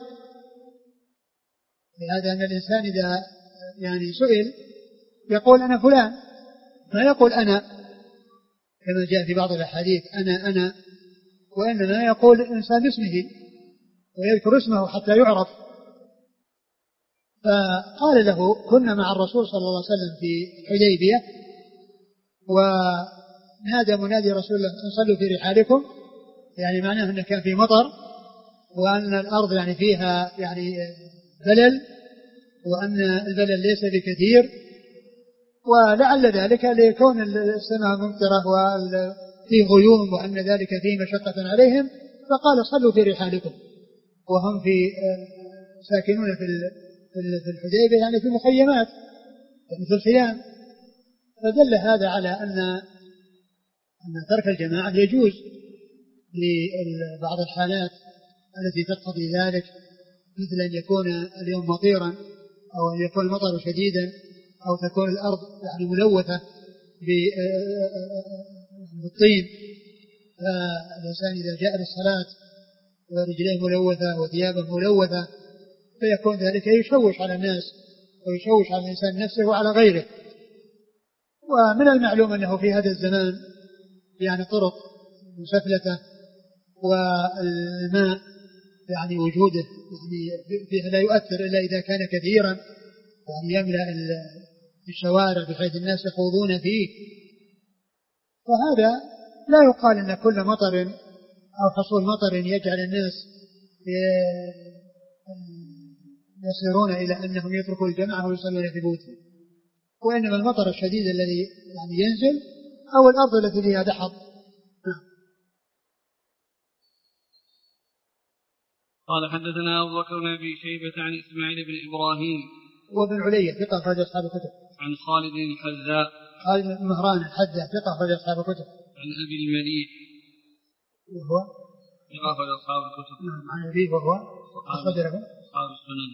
لهذا أن الإنسان إذا يعني سئل يقول: أنا فلان، ما يقول أنا كما جاء في بعض الأحاديث أنا، وإنما يقول الإنسان باسمه ويذكر اسمه حتى يعرف. فقال له: كنا مع الرسول صلى الله عليه وسلم في حديبية ونادى منادي رسول الله: صلوا في رحالكم، يعني معناه أنه كان في مطر وأن الأرض يعني فيها يعني بلل، وأن البلل ليس بكثير، ولعل ذلك ليكون السماء ممطرة وفيه غيوم وأن ذلك فيه مشقة عليهم، فقال: صلوا في رحالكم، وهم ساكنون في الحديبية يعني في مخيمات يعني في الخيام. فدل هذا على أن ترك الجماعة يجوز لبعض الحالات التي تقتضي ذلك، مثل أن يكون اليوم مطيرا أو أن يكون المطر شديدا أو تكون الأرض يعني ملوثة بالطين، فالإنسان إذا جاء للصلاة ورجليه ملوثة وثيابه ملوثة فيكون ذلك يشوش على الناس ويشوش على الإنسان نفسه وعلى غيره. ومن المعلوم أنه في هذا الزمان يعني طرق مسفلتة والماء يعني وجوده يعني فيه لا يؤثر إلا إذا كان كثيرا يعني يملأ الشوارع بحيث الناس يخوضون فيه. وهذا لا يقال أن كل مطر أو حصول مطر يجعل الناس يصيرون إلى أنهم يتركوا الجمعة ويصلون في بيوتهم، وإنما المطر الشديد الذي يعني ينزل أو الأرض التي فيها دحض. قال حدثنا أبو بكر بن أبي شيبة عن إسماعيل بن إبراهيم وابن علية ثقة أخرج أصحاب الكتب. عن خالد الحذاء خالد بن مهران الحذاء ثقة أخرج أصحاب الكتب. عن أبي المليح وهو ثقة أخرج أصحاب الكتب. عن أبيه وهو أخرج له أصحاب السنن.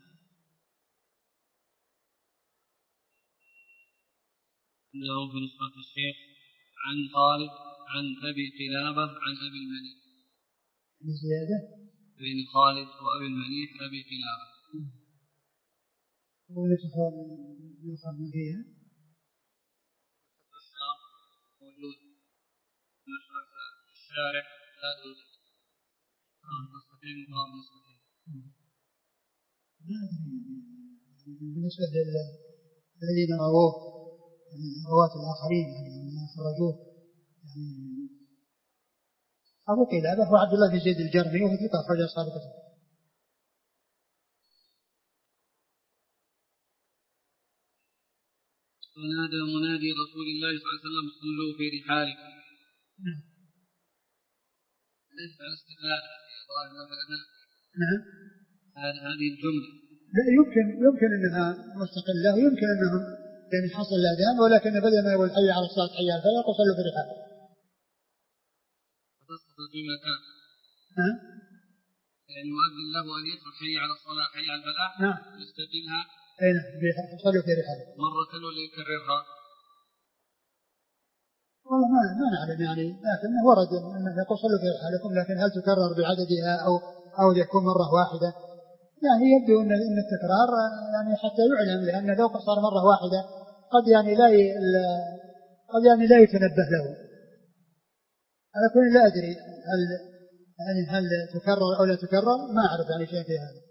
له في نسخة الشيخ عن خالد عن أبي قلابة عن أبي المليح. زيادة بين خالد وأبي المليح أبي قلابة. ونسخة فيها موجود نسخة الشارع لا توجد. نسختين مقابل نسختين. لا أدري بالنسبة للذين رووه رواة الآخرين يعني خرجوه يعني أبو قلابة هو عبد الله بن زيد الجرمي وهو ثقة أخرج أصحاب الكتب. ونادى منادي رسول الله صلى الله عليه وسلم صلوا في رحالكم. ليس على استقلال هذه الجملة. لا يمكن أنها مستقلة ويمكن أنهم يعني حصل الأذان ولكن بدل ما يقول حي على الصلاة حي على الفلاح وصلوا في رحالكم. تصل في مكان. يعني المؤذن له أن يدخل حي على الصلاة حي على الفلاح. يستقلها. أين صلوا في رحالكم. مرة ولا يكررها. والله ما نعلم يعني لكن ورد أنه يقول صلوا في رحالكم لكن هل تكرر بعددها أو يكون مرة واحدة يعني يبدو أن التكرار يعني حتى يعلم لأن لو صار مرة واحدة قد يعني لا يتنبه له. على كل لا أدري هل تكرر أو لا تكرر ما أعرف يعني شيء في هذا.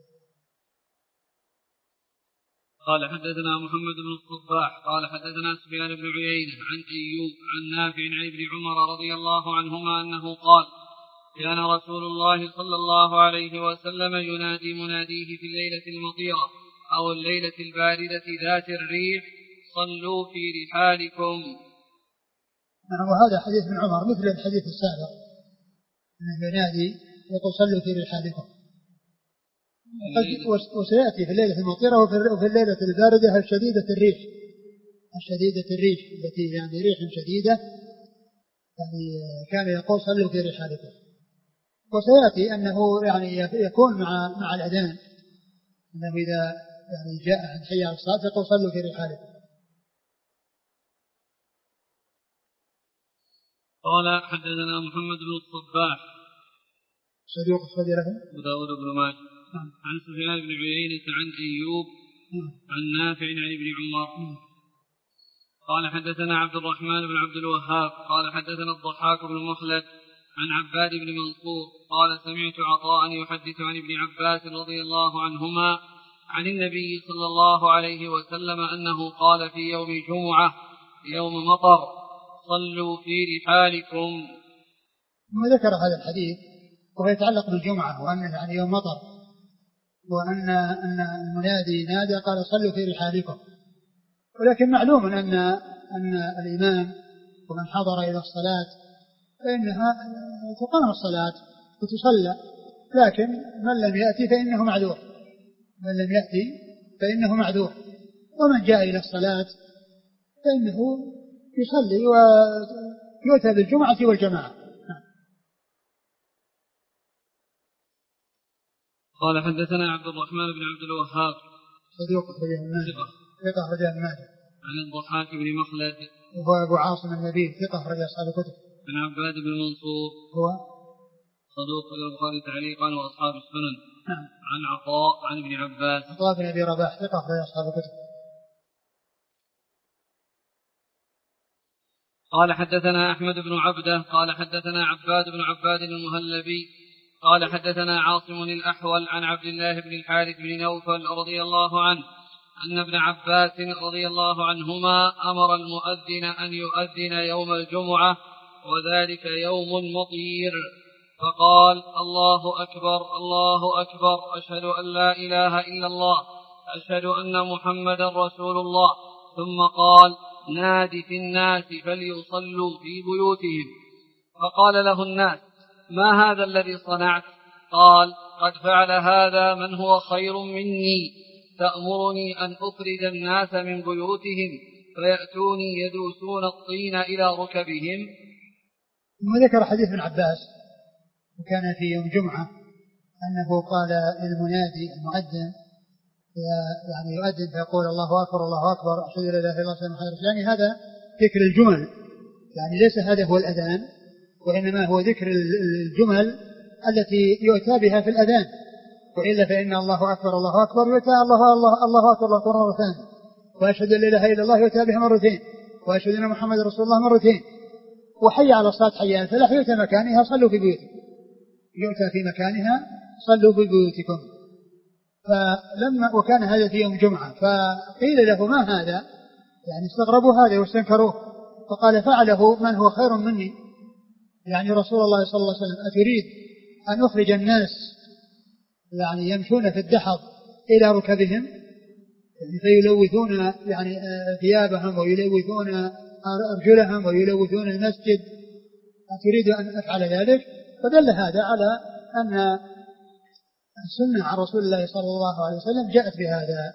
قال حدثنا محمد بن الصباح قال حدثنا سفيان بن عيينة عن أيوب عن نافع عن ابن عمر رضي الله عنهما أنه قال كان رسول الله صلى الله عليه وسلم ينادي مناديه في الليلة المطيرة أو الليلة الباردة ذات الريح صلوا في رحالكم. وهذا حديث ابن عمر مثل الحديث السابق أنه ينادي يقول صلوا في رحالكم. وسيأتي في الليلة المطيرة وفي الليلة الباردة الشديدة الريح التي يعني ريح شديدة يعني كان يقول صلوا في رحالكم. وسيأتي أنه يعني يكون مع الأذان أنه إذا يعني جاء عن حي على الصلاة يقول صلوا في رحالكم. قال حدثنا محمد بن الصباح صدوق أخرج له أبو داود بن ماجه عن سفيان بن عيينة عن أيوب عن نافع عن ابن عمر قال حدثنا عبد الرحمن بن عبد الوهاب قال حدثنا الضحاك بن مخلد عن عباد بن منصور قال سمعت عطاء يحدث عن ابن عباس رضي الله عنهما عن النبي صلى الله عليه وسلم أنه قال في يوم جمعة يوم مطر صلوا في رحالكم. ثم ذكر هذا الحديث وهو يتعلق بالجمعة وأنه يعني يوم مطر وأن المنادي نادى قال صلوا في رحالكم. ولكن معلوم أن الإمام ومن حضر إلى الصلاة فإنها تقام الصلاة وتصلى لكن من لم يأتي فإنه معذور ومن جاء إلى الصلاة فإنه يصلي ويؤتى بالجمعة والجماعة. قال حدثنا عبد الرحمن بن عبد الوهاب صدوق ثقة أخرج ابن ماجه عن الضحاك بن مخلد وهو أبو عاصم النبيل ثقة أخرج أصحاب الكتب عن عباد بن منصور هو صدوق البخاري تعليقا وأصحاب السنن عن عطاء عن ابن عباس عطاء بن أبي رباح ثقة أخرج أصحاب الكتب. قال حدثنا أحمد بن عبده قال حدثنا عباد بن عباد المهلبي قال حدثنا عاصم الأحول عن عبد الله بن الحارث بن نوفل رضي الله عنه أن ابن عباس رضي الله عنهما أمر المؤذن أن يؤذن يوم الجمعة وذلك يوم مطير فقال: الله أكبر الله أكبر، أشهد أن لا إله إلا الله، أشهد أن محمدا رسول الله. ثم قال: ناد في الناس فليصلوا في بيوتهم. فقال له الناس: ما هذا الذي صنعت؟ قال: قد فعل هذا من هو خير مني، تأمرني أن أخرج الناس من بيوتهم فيأتوني يدوسون الطين إلى ركبهم. ثم ذكر حديث ابن عباس وكان في يوم جمعة أنه قال للمنادي المؤذن يعني يؤذن فيقول: الله أكبر الله أكبر، أشهد أن لا إله إلا الله محمد رسول الله. يعني هذا ذكر الجمل، يعني ليس هذا هو الأذان، وإنما هو ذكر الجمل التي يؤتى بها في الأذان. وإلا فإن الله أكبر الله أكبر يؤتى الله أكبر الله أكبر مرتين، وأشهد أن لا إله إلا الله يؤتى بها مرتين، وأشهد أن محمد رسول الله مرتين، وحي على الصلاة حي على الفلاح يؤتى مكانها صلوا في بيوتكم، يؤتى في مكانها صلوا في بيوتكم. فلما وكان هذا في يوم جمعة فقيل له: ما هذا؟ يعني استغربوا هذا واستنكروه. فقال: فعله من هو خير مني، يعني رسول الله صلى الله عليه وسلم. أتريد أن أخرج الناس يعني يمشون في الدحض إلى ركبهم، يعني فيلوثون يعني ثيابهم ويلوثون أرجلهم ويلوثون المسجد، أتريد أن أفعل ذلك؟ فدل هذا على أن السنة عن رسول الله صلى الله عليه وسلم جاءت بهذا.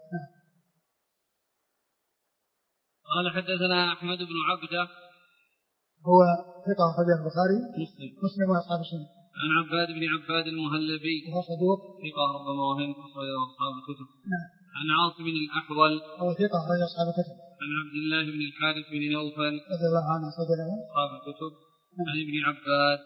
قال: حدثنا أحمد بن عبده، هو ثقة أخرجه البخاري مسلم وأصحاب السنة. عن عباد بن عباد المهلبي وهو صدوق ثقة ربما وهم أخرجه أصحاب الكتب. نعم. عن عاصم الأحول وهو ثقة أخرجه أصحاب الكتب. عن عبد الله بن الحارث بن نوفل رضي الله عنه أخرجه أصحاب الكتب. عن ابن عباس.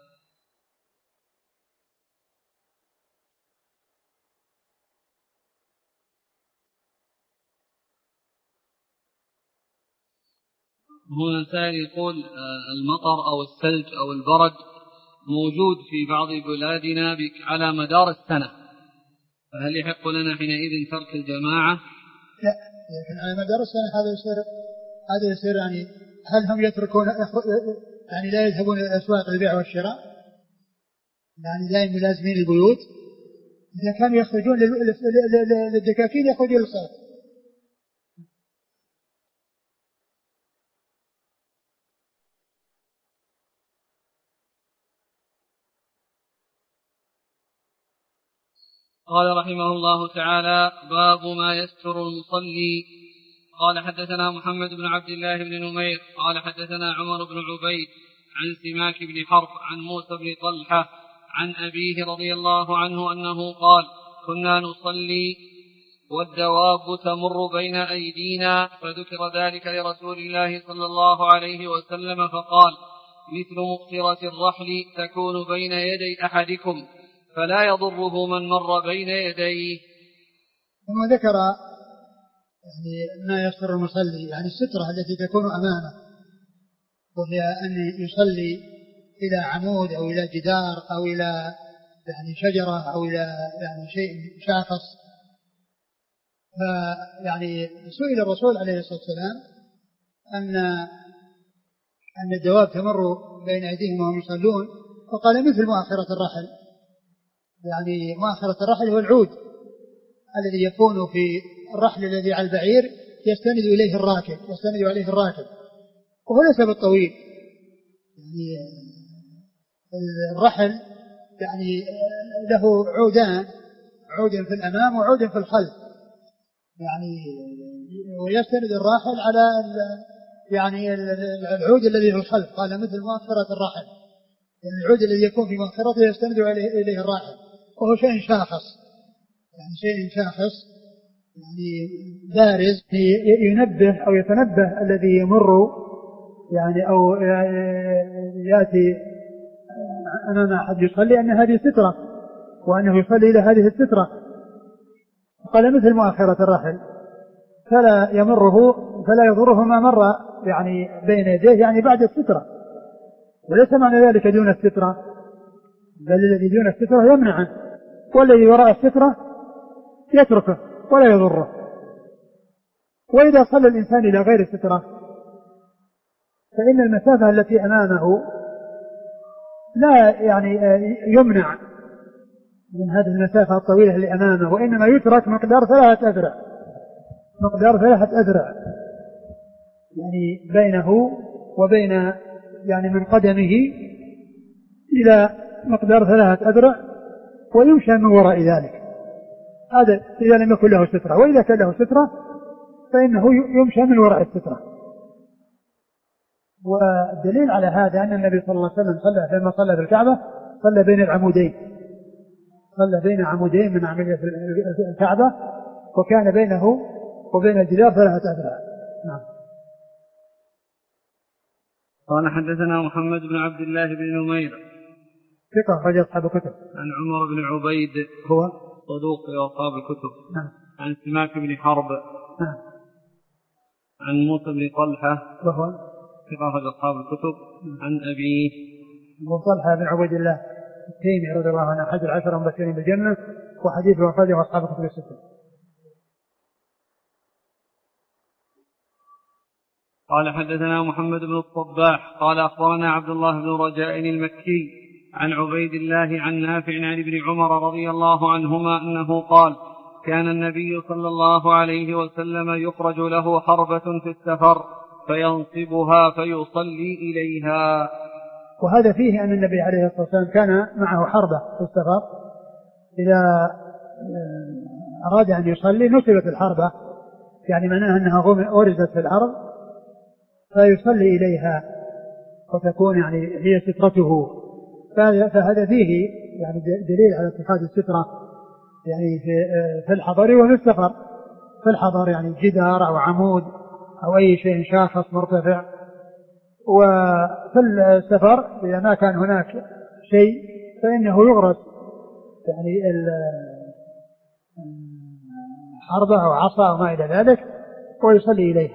هنا سائل يقول: المطر أو الثلج أو البرد موجود في بعض بلادنا على مدار السنة، فهل يحق لنا حينئذ ترك الجماعة؟ لا، لكن على مدار السنة هذا يصير يعني هل هم يتركون يعني لا يذهبون إلى الأسواق للبيع والشراء، يعني لا ملازمين البيوت؟ إذا كانوا يخرجون للدكاكين يخرجون للصلاة. قال رحمه الله تعالى: باب ما يستر المصلي. قال: حدثنا محمد بن عبد الله بن نمير قال: حدثنا عمر بن عبيد عن سماك بن حرب عن موسى بن طلحة عن أبيه رضي الله عنه أنه قال: كنا نصلي والدواب تمر بين أيدينا، فذكر ذلك لرسول الله صلى الله عليه وسلم فقال: مثل مقصرة الرحل تكون بين يدي أحدكم فلا يضره من مر بين يديه. ثم ذكر يعني ما يستر المصلي، يعني السترة التي تكون أمامه، وهي أن يصلي إلى عمود أو إلى جدار أو إلى يعني شجرة أو إلى يعني شيء شاخص. فيعني سئل الرسول عليه الصلاة والسلام أن الدواب تمر بين أيديهم وهم يصلون، فقال: مثل مؤخرة الرحل. يعني مؤخرة الرحل هو العود الذي يكون في الرحل الذي على البعير يستند عليه الراكب، وهو ليس بالطويل. يعني الرحل يعني له عودان، عود في الأمام وعود في الخلف، يعني ويستند الراحل على يعني العود الذي في الخلف. قال: مثل مؤخرة الرحل، يعني العود الذي يكون في مؤخرته يستند إليه الراحل، وهو شيء شاخص، يعني شيء شاخص يعني بارز ينبه أو يتنبه الذي يمر يعني أو يأتي أمام أحد يصلي أن هذه سترة، وأنه يصلي إلى هذه السترة. قال: مثل مؤخرة الرحل فلا يضره ما مر يعني بين يديه، يعني بعد السترة، وليس معنى ذلك دون السترة، بل الذي دون السترة يمنع عنه، والذي وراء السترة يتركه ولا يضره. وإذا صلى الإنسان إلى غير السترة فإن المسافة التي أمامه لا يعني يمنع من هذه المسافة الطويلة اللي أمامه، وإنما يترك مقدار 3 أذرع، مقدار 3 أذرع يعني بينه وبين يعني من قدمه إلى مقدار 3 أذرع، ويمشى من وراء ذلك. هذا إذا لم يكن له سترة، وإذا كان له سترة فإنه يمشى من وراء السترة. والدليل على هذا أن النبي صلى الله عليه وسلم لما صلى في الكعبة صلى بين العمودين، صلى بين عمودين من أعمدة الكعبة، وكان بينه وبين الجدار 3 أذرع. نعم. قال حدثنا محمد بن عبد الله بن نمير ثقة أخرج أصحاب الكتب. عن عمر بن عبيد هو صدوق وأصحاب الكتب. نعم. عن سماك بن حرب. نعم. عن موسى بن طلحة وهو ثقة أخرج أصحاب الكتب. عن أبيه أبو طلحة بن عبيد الله التيمي رضي الله عنه أحد 10 المبشرين بالجنة، وحديثه أخرجه أصحاب الكتب الستة. قال حدثنا محمد بن الصباح قال أخبرنا عبد الله بن رجاء المكي عن عبيد الله عن نافع عن ابن عمر رضي الله عنهما أنه قال كان النبي صلى الله عليه وسلم يخرج له حربة في السفر فينصبها فيصلي إليها. وهذا فيه أن النبي عليه الصلاة والسلام كان معه حربة في السفر، إذا أراد أن يصلي نصبت الحربة، يعني معناها أنها غرزت في الأرض فيصلي إليها وتكون يعني هي سترته. فهذا فيه يعني دليل على اتخاذ السترة يعني في الحضر وفي السفر. في الحضر يعني جدار أو عمود أو أي شيء شاخص مرتفع، وفي السفر إذا ما كان هناك شيء فإنه يغرس يعني حربة أو عصا أو ما إلى ذلك ويصلي إليه.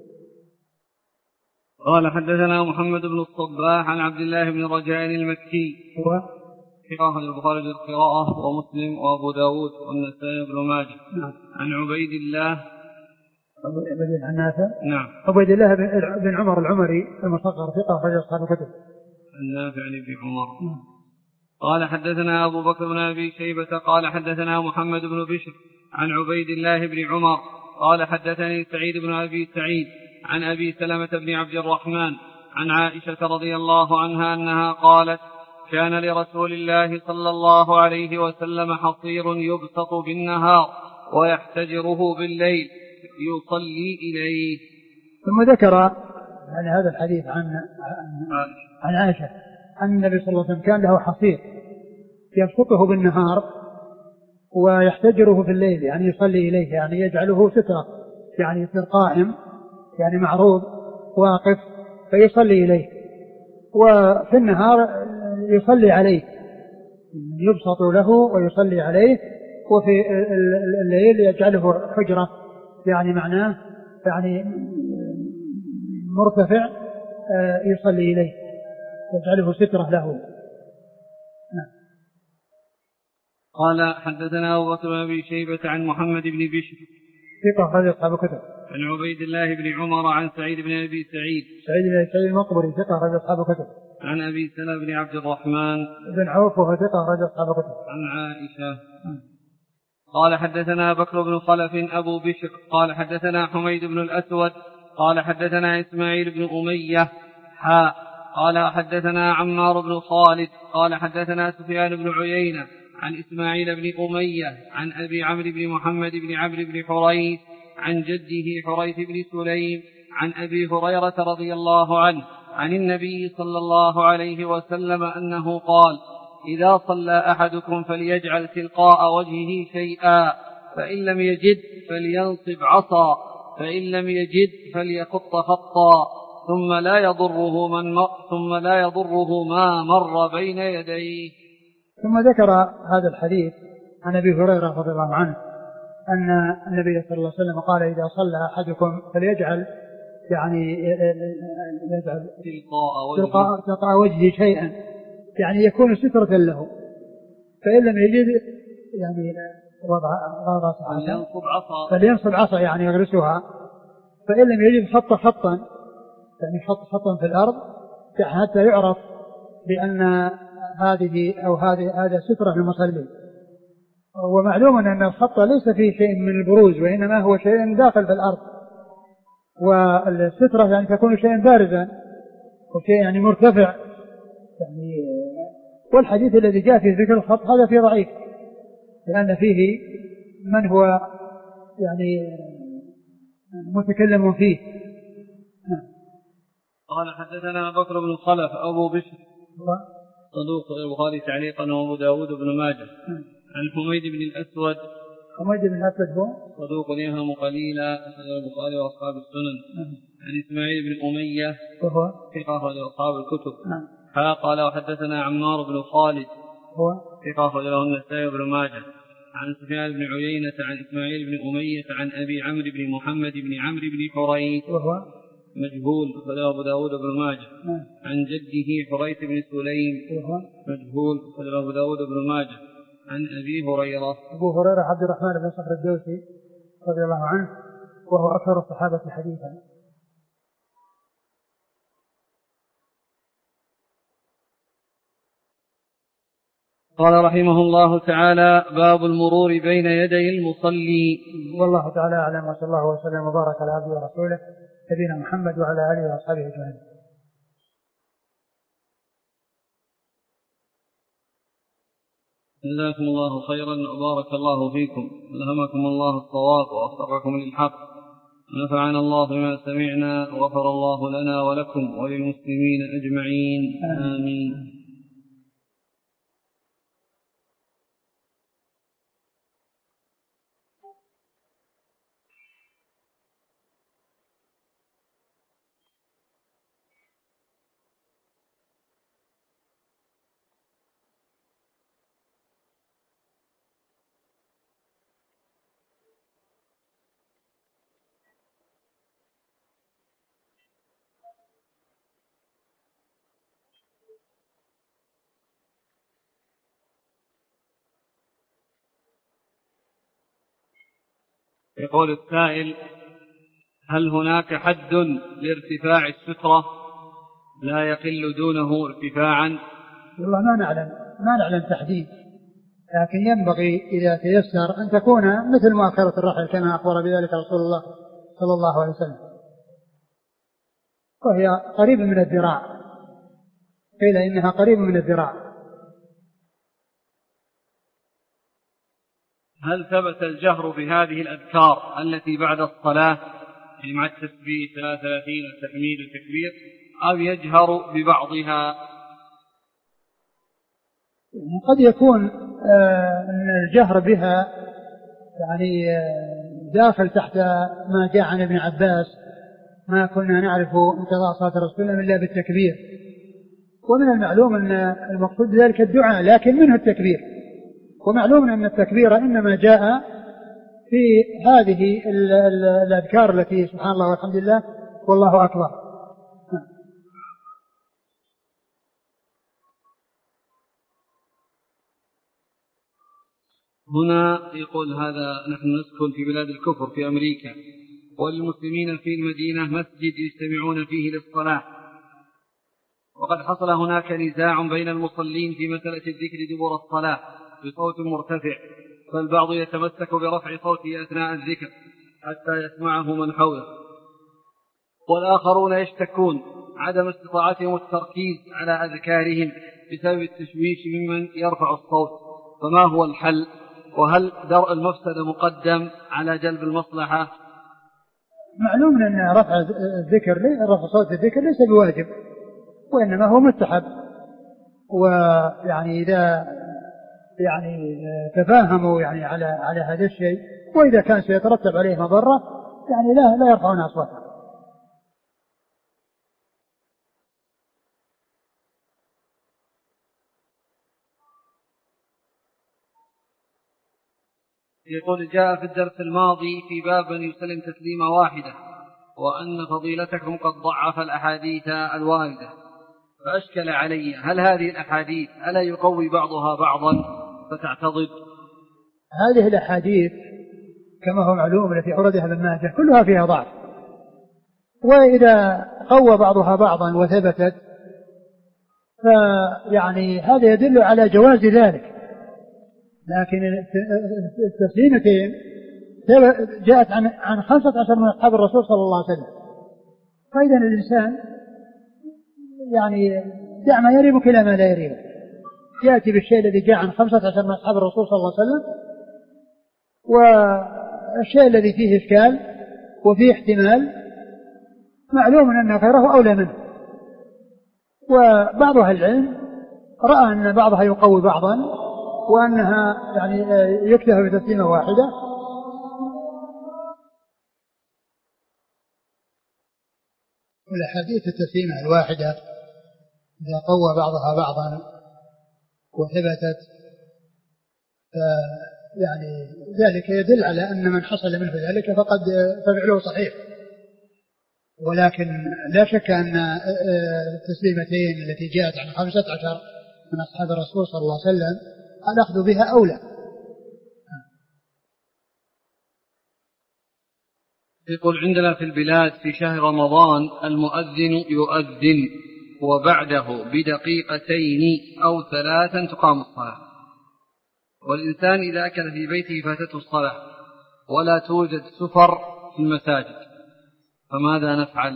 قال حدثنا محمد بن الصباح عن عبد الله بن رجاء المكي هو قراءة البخاري للقراءة ومسلم وأبو داود والنسائي بن ماجه. نعم. عن عبيد الله عن نافع. نعم. عبيد الله بن عمر العمري المصغر ثقة أخرج أصحاب الكتب. عن نافع عن ابن عمر. قال حدثنا أبو بكر بن أبي شيبة قال حدثنا محمد بن بشر عن عبيد الله بن عمر قال حدثني سعيد بن أبي سعيد عن أبي سلمة بن عبد الرحمن عن عائشة رضي الله عنها أنها قالت كان لرسول الله صلى الله عليه وسلم حصير يبسط بالنهار ويحتجره بالليل يصلي إليه. ثم ذكر يعني هذا الحديث عن عائشة أن النبي صلى الله عليه وسلم كان له حصير يبسطه بالنهار ويحتجره في الليل، يعني يصلي إليه، يعني يجعله سترة، يعني يصير قائم يعني معروض واقف فيصلي إليه، وفي النهار يصلي عليه، يبسط له ويصلي عليه، وفي الليل يجعله حجرة، يعني معناه يعني مرتفع يصلي إليه، يجعله سترة له. قال حدثنا أبو بكر بن أبي شيبة عن محمد بن بشر ثقة أخرج أصحاب الكتب. عن عبيد الله بن عمر عن سعيد بن أبي سعيد بن سعيد المقبري ثقة أخرج أصحاب الكتب. عن أبي سلمة بن عبد الرحمن بن عوف وهو ثقة أخرج أصحاب الكتب. عن عائشة. قال حدثنا بكر بن خلف أبو بشر قال حدثنا حميد بن الأسود قال حدثنا إسماعيل بن أمية قال حدثنا عمار بن خالد قال حدثنا سفيان بن عيينة عن إسماعيل بن أمية عن أبي عمرو بن محمد بن عمرو بن حريث عن جده حريث بن سليم عن أبي هريرة رضي الله عنه عن النبي صلى الله عليه وسلم أنه قال إذا صلى أحدكم فليجعل تلقاء وجهه شيئا، فإن لم يجد فلينصب عصا، فإن لم يجد فليخط خطا، ثم لا يضره ما مر بين يديه. ثم ذكر هذا الحديث عن أبي هريرة رضي الله عنه أن النبي صلى الله عليه وسلم قال إذا صلى أحدكم فليجعل يعني يجعل تلقاء وجهه شيئا، يعني يكون سترة له، فإن لم يجد يعني فلينصب عصا يعني يغرسها، فإن لم يجد خط خطا، يعني خط خطا في الأرض حتى يعرف بأن هذا سترة للمصلي. ومعلوم أن الخط ليس فيه شيء من البروز، وإنما هو شيء داخل في الأرض، والسترة يعني تكون شيء بارزا وشيء يعني مرتفع يعني. والحديث الذي جاء في ذكر الخط هذا فيه ضعيف، لأن فيه من هو يعني متكلم فيه. قال حدثنا بكر بن خلف أبو بشر صدوق البخاري تعليقا وأبو داود بن ماجه عن حميد بن الأسود. حميد بن الأسود هو صدوق يهم قليلا البخاري وأصحاب السنن. عن إسماعيل بن أمية وهو ثقة أصحاب الكتب. قال وحدثنا عمار بن خالد هو ثقة له النسائي بن ماجه. عن سفيان بن عيينة عن إسماعيل بن أمية عن أبي عمرو بن محمد بن عمرو بن حريث وهو مجهول فله أبو داود بن ماجه. عن جده حريث بن سليم وهو مجهول فله أبو داود بن ماجه. عن أبي هريرة عبد الرحمن بن صخر الدوسي رضي الله عنه وهو أكثر الصحابة حديثا. قال رحمه الله تعالى باب المرور بين يدي المصلي. والله تعالى أعلم، وصلى الله وسلم وبارك على عبده ورسوله نبينا محمد وعلى آله وأصحابه أجمعين. جزاكم الله خيرا وبارك الله فيكم، ألهمكم الله الصواب ووفقكم للحق، ونفعنا الله بما سمعنا وغفر الله لنا ولكم وللمسلمين أجمعين آمين. يقول السائل: هل هناك حد لارتفاع السترة لا يقل دونه ارتفاعا؟ والله ما نعلم تحديد، لكن ينبغي إذا تيسر أن تكون مثل مؤخرة الرحل كما أخبر بذلك رسول الله صلى الله عليه وسلم، وهي قريبة من الذراع، قيل إنها قريبة من الذراع. هل ثبت الجهر بهذه الأذكار التي بعد الصلاة مع التسبيح 33 والتحميد والتكبير، أو يجهر ببعضها؟ قد يكون أن الجهر بها يعني داخل تحت ما جاء عن ابن عباس: ما كنا نعرف انقضاء صلاة رسول الله إلا بالتكبير. ومن المعلوم أن المقصود ذلك الدعاء، لكن منه التكبير، ومعلوم أن التكبير إنما جاء في هذه الأذكار التي سبحان الله والحمد لله والله أكبر. هنا يقول هذا: نحن نسكن في بلاد الكفر في أمريكا، والمسلمين في المدينة مسجد يجتمعون فيه للصلاة، وقد حصل هناك نزاع بين المصلين في مسألة الذكر دبر الصلاة بصوت مرتفع، فالبعض يتمسك برفع صوته أثناء الذكر حتى يسمعه من حوله، والآخرون يشتكون عدم استطاعتهم التركيز على أذكارهم بسبب التشويش ممن يرفع الصوت، فما هو الحل؟ وهل درء المفسدة مقدم على جلب المصلحة؟ معلوم أن رفع صوت الذكر ليس بواجب، وإنما هو مستحب، ويعني إذا يعني تفاهموا يعني على هذا الشيء، وإذا كان سيترتب عليه مضرة يعني لا يرفعون أصواتهم. يقول: جاء في الدرس الماضي في باب من يسلم تسليمة واحدة، وأن فضيلتكم قد ضعف الأحاديث الواردة، فأشكل علي هل هذه الأحاديث ألا يقوي بعضها بعضا فتعتضد؟ هذه الأحاديث كما هو معلوم التي أوردها ابن ماجه كلها فيها ضعف، وإذا قوى بعضها بعضا وثبتت فيعني هذا يدل على جواز ذلك. لكن التسليمتين جاءت عن 15 من أصحاب الرسول صلى الله عليه وسلم. فإذا الإنسان يعني دع ما يريبك إلى ما لا يريبك، يأتي بالشيء الذي جاء عن 15 من أصحاب الرسول صلى الله عليه وسلم، والشيء الذي فيه إشكال وفيه احتمال معلوم أن غيره أولى منه. وبعض أهل العلم رأى أن بعضها يقوي بعضا، وأنها يعني يكتفى بتسليمة واحدة. والأحاديث التسليمة الواحدة إذا قوى بعضها بعضا وثبتت يعني ذلك يدل على أن من حصل منه ذلك فقد ففعله صحيح. ولكن لا شك أن التسليمتين التي جاءت عن 15 من أصحاب الرسول صلى الله عليه وسلم الأخذ بها أولى. يقول عندنا في البلاد في شهر رمضان المؤذن يؤذن وبعده بدقيقتين أو 3 تقام الصلاة، والإنسان إذا أكل في بيته فاتته الصلاة ولا توجد سفر في المساجد، فماذا نفعل؟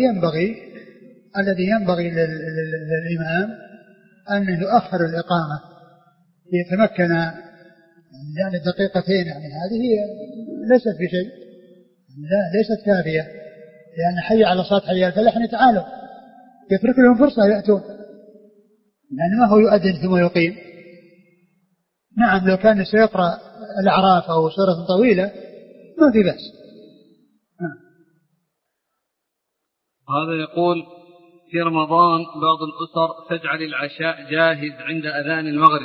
الذي ينبغي للإمام أن يؤخر الإقامة ليتمكن، يعني الدقيقتين يعني هذه ليست بشيء، لا ليست كافية، لأن حي على صلاة حي على الفلاح تعالوا يترك لهم فرصة يأتون، لأن ما هو يؤذن ثم يقيم. نعم لو كان سيقرأ الأعراف أو سورة طويلة ما في بأس. هذا يقول في رمضان بعض الأسر تجعل العشاء جاهز عند أذان المغرب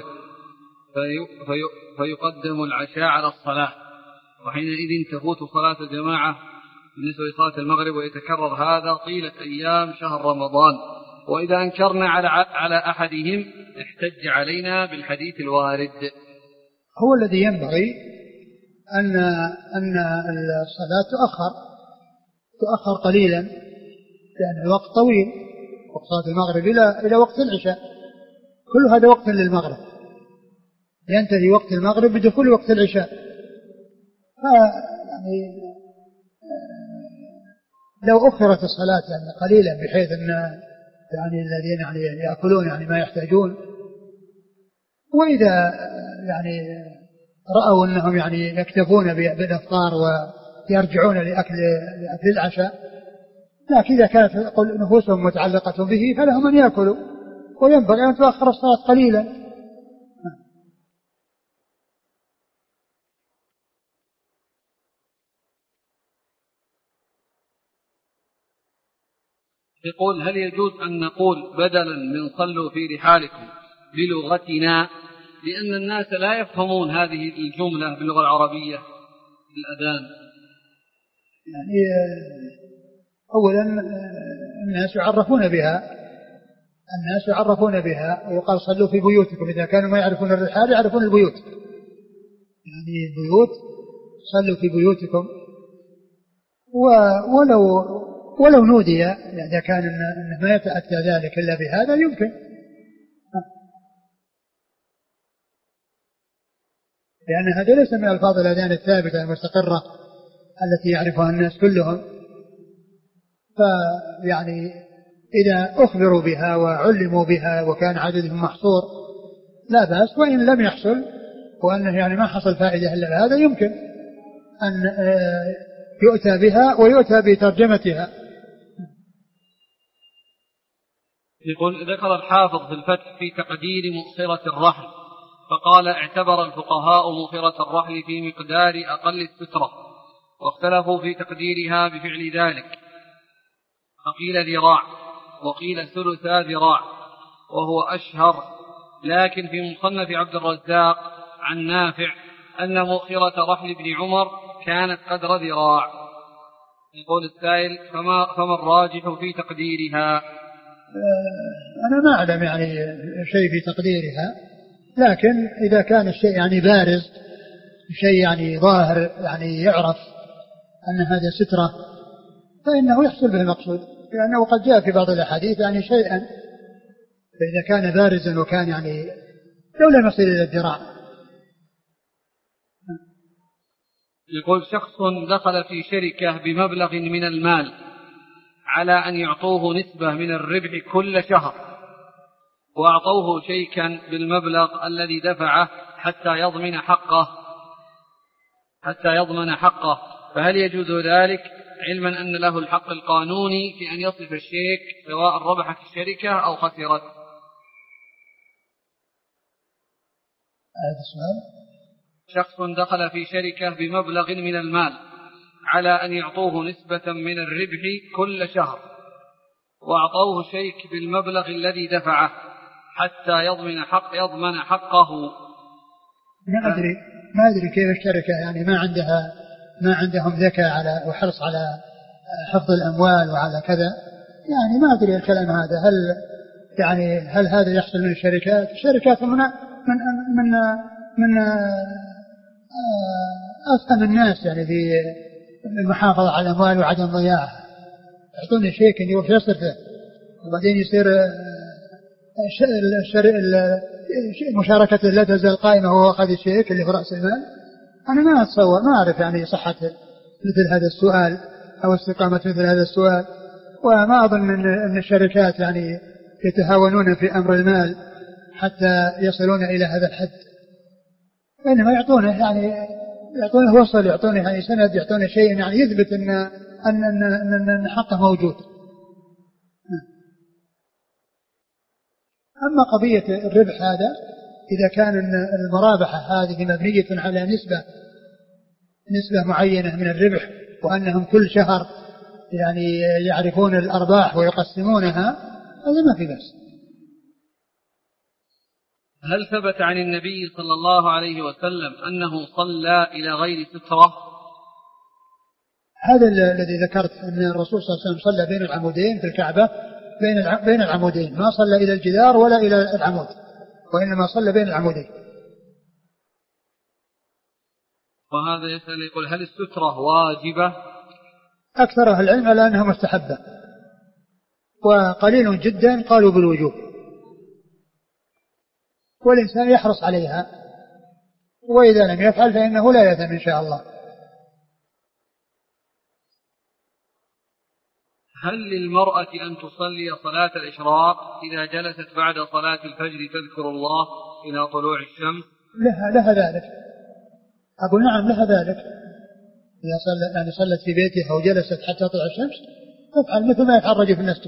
فيقدم العشاء على الصلاة، وحينئذ تفوت صلاة الجماعة بالنسبة لصلاة المغرب، ويتكرر هذا طيلة أيام شهر رمضان، وإذا أنكرنا على أحدهم احتج علينا بالحديث الوارد. هو الذي ينبغي أن الصلاة تؤخر قليلا، لأن الوقت طويل، وقت صلاة المغرب إلى وقت العشاء، كل هذا وقت للمغرب، ينتهي وقت المغرب بدخول وقت العشاء. يعني لو أخرت الصلاة يعني قليلا بحيث أن يعني الذين يعني يأكلون يعني ما يحتاجون، وإذا يعني رأوا أنهم يعني يكتفون بالإفطار ويرجعون لأكل العشاء، لكن إذا كانت نفوسهم متعلقة به فلهم أن يأكلوا، وينبغي أن تؤخر الصلاة قليلا. يقول هل يجوز أن نقول بدلا من صلوا في رحالكم بلغتنا، لأن الناس لا يفهمون هذه الجملة باللغة العربية في الأذان؟ يعني أولا الناس يعرفون بها ويقال صلوا في بيوتكم، إذا كانوا ما يعرفون الرحال يعرفون البيوت، يعني البيوت صلوا في بيوتكم. ولو نودي إذا كان إنه ما يتأتى ذلك إلا بهذا يمكن، لأن هذا ليس من ألفاظ الأذان الثابتة المستقرة التي يعرفها الناس كلهم. فيعني إذا أخبروا بها وعلموا بها وكان عددهم محصور لا بأس، وإن لم يحصل وأنه يعني ما حصل فائدة إلا بهذا يمكن أن يؤتى بها ويؤتى بترجمتها. يقول ذكر الحافظ في الفتح في تقدير مؤخرة الرحل، فقال اعتبر الفقهاء مؤخرة الرحل في مقدار أقل السترة، واختلفوا في تقديرها بفعل ذلك، فقيل ذراع وقيل ثلثا ذراع وهو أشهر، لكن في مصنف عبد الرزاق عن نافع أن مؤخرة رحل ابن عمر كانت قدر ذراع. يقول السائل فما الراجح في تقديرها؟ أنا ما أعلم يعني شيء في تقديرها، لكن إذا كان الشيء يعني بارز، شيء يعني ظاهر يعني يعرف أن هذا سترة، فإنه يحصل به المقصود، لأنه قد جاء في بعض الأحاديث يعني شيئا فإذا كان بارزا وكان يعني لو لم يصل إلى الذراع. يقول شخص دخل في شركة بمبلغ من المال على أن يعطوه نسبة من الربح كل شهر، وأعطوه شيكا بالمبلغ الذي دفعه حتى يضمن حقه، فهل يجوز ذلك علما أن له الحق القانوني في أن يصرف الشيك سواء ربحت الشركة أو خسرت؟ هذا السؤال. شخص دخل في شركة بمبلغ من المال على أن يعطوه نسبة من الربح كل شهر، وأعطوه شيك بالمبلغ الذي دفعه حتى يضمن حقه. ما أدري كيف الشركة يعني ما عندهم ذكاء على وحرص على حفظ الأموال وعلى كذا، يعني ما أدري الكلام هذا هل هذا يحصل من الشركات من أفهم الناس يعني في المحافظة على الأموال وعدم ضياعها. يعطوني شيك إني يروح يصرفه وبعدين يصير مشاركة لا تزال قائمة وهو أخذ الشيك اللي هو رأس المال. أنا ما أتصور، ما أعرف يعني صحة مثل هذا السؤال أو استقامة مثل هذا السؤال، وما أظن أن الشركات يعني يتهاونون في أمر المال حتى يصلون إلى هذا الحد، إنما يعطونه وصل، يعطونه يعني سند، يعطونه شيء يعني يثبت أن حقه موجود. أما قضية الربح هذا إذا كان المرابحة هذه مبنية على نسبة معينة من الربح، وأنهم كل شهر يعني يعرفون الأرباح ويقسمونها، هذا ما في بأس. هل ثبت عن النبي صلى الله عليه وسلم أنه صلى إلى غير سترة؟ هذا الذي ذكرت أن الرسول صلى الله عليه وسلم صلى بين العمودين في الكعبة، بين العمودين، ما صلى إلى الجدار ولا إلى العمود، وإنما صلى بين العمودين. وهذا يسأل يقول هل السترة واجبة؟ أكثر أهل العلم على أنها مستحبة، وقليل جدا قالوا بالوجوب، والإنسان يحرص عليها، وإذا لم يفعل فإنه لا يأثم إن شاء الله. هل للمرأة أن تصلي صلاة الإشراق إذا جلست بعد صلاة الفجر تذكر الله إلى طلوع الشمس؟ لها ذلك، أقول نعم لها ذلك، إذا صلت في بيتها أو جلست حتى تطلع الشمس تفعل مثل ما يفعل الرجل في المسجد،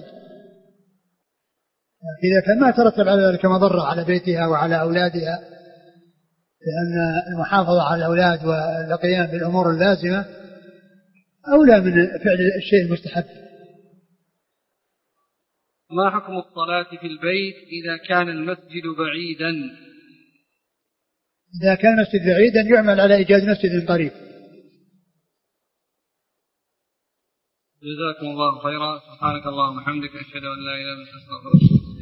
إذا كان ما ترتب على ذلك مضرة على بيتها وعلى أولادها، لأن المحافظة على الأولاد والقيام بالأمور اللازمة أولى من فعل الشيء المستحب. ما حكم الصلاة في البيت إذا كان المسجد بعيدا؟ إذا كان المسجد بعيدا يعمل على إيجاد مسجد قريب. جزاكم الله خيرا، سبحانك اللهم وبحمدك، أشهد أن لا إله إلا أنت، أستغفرك.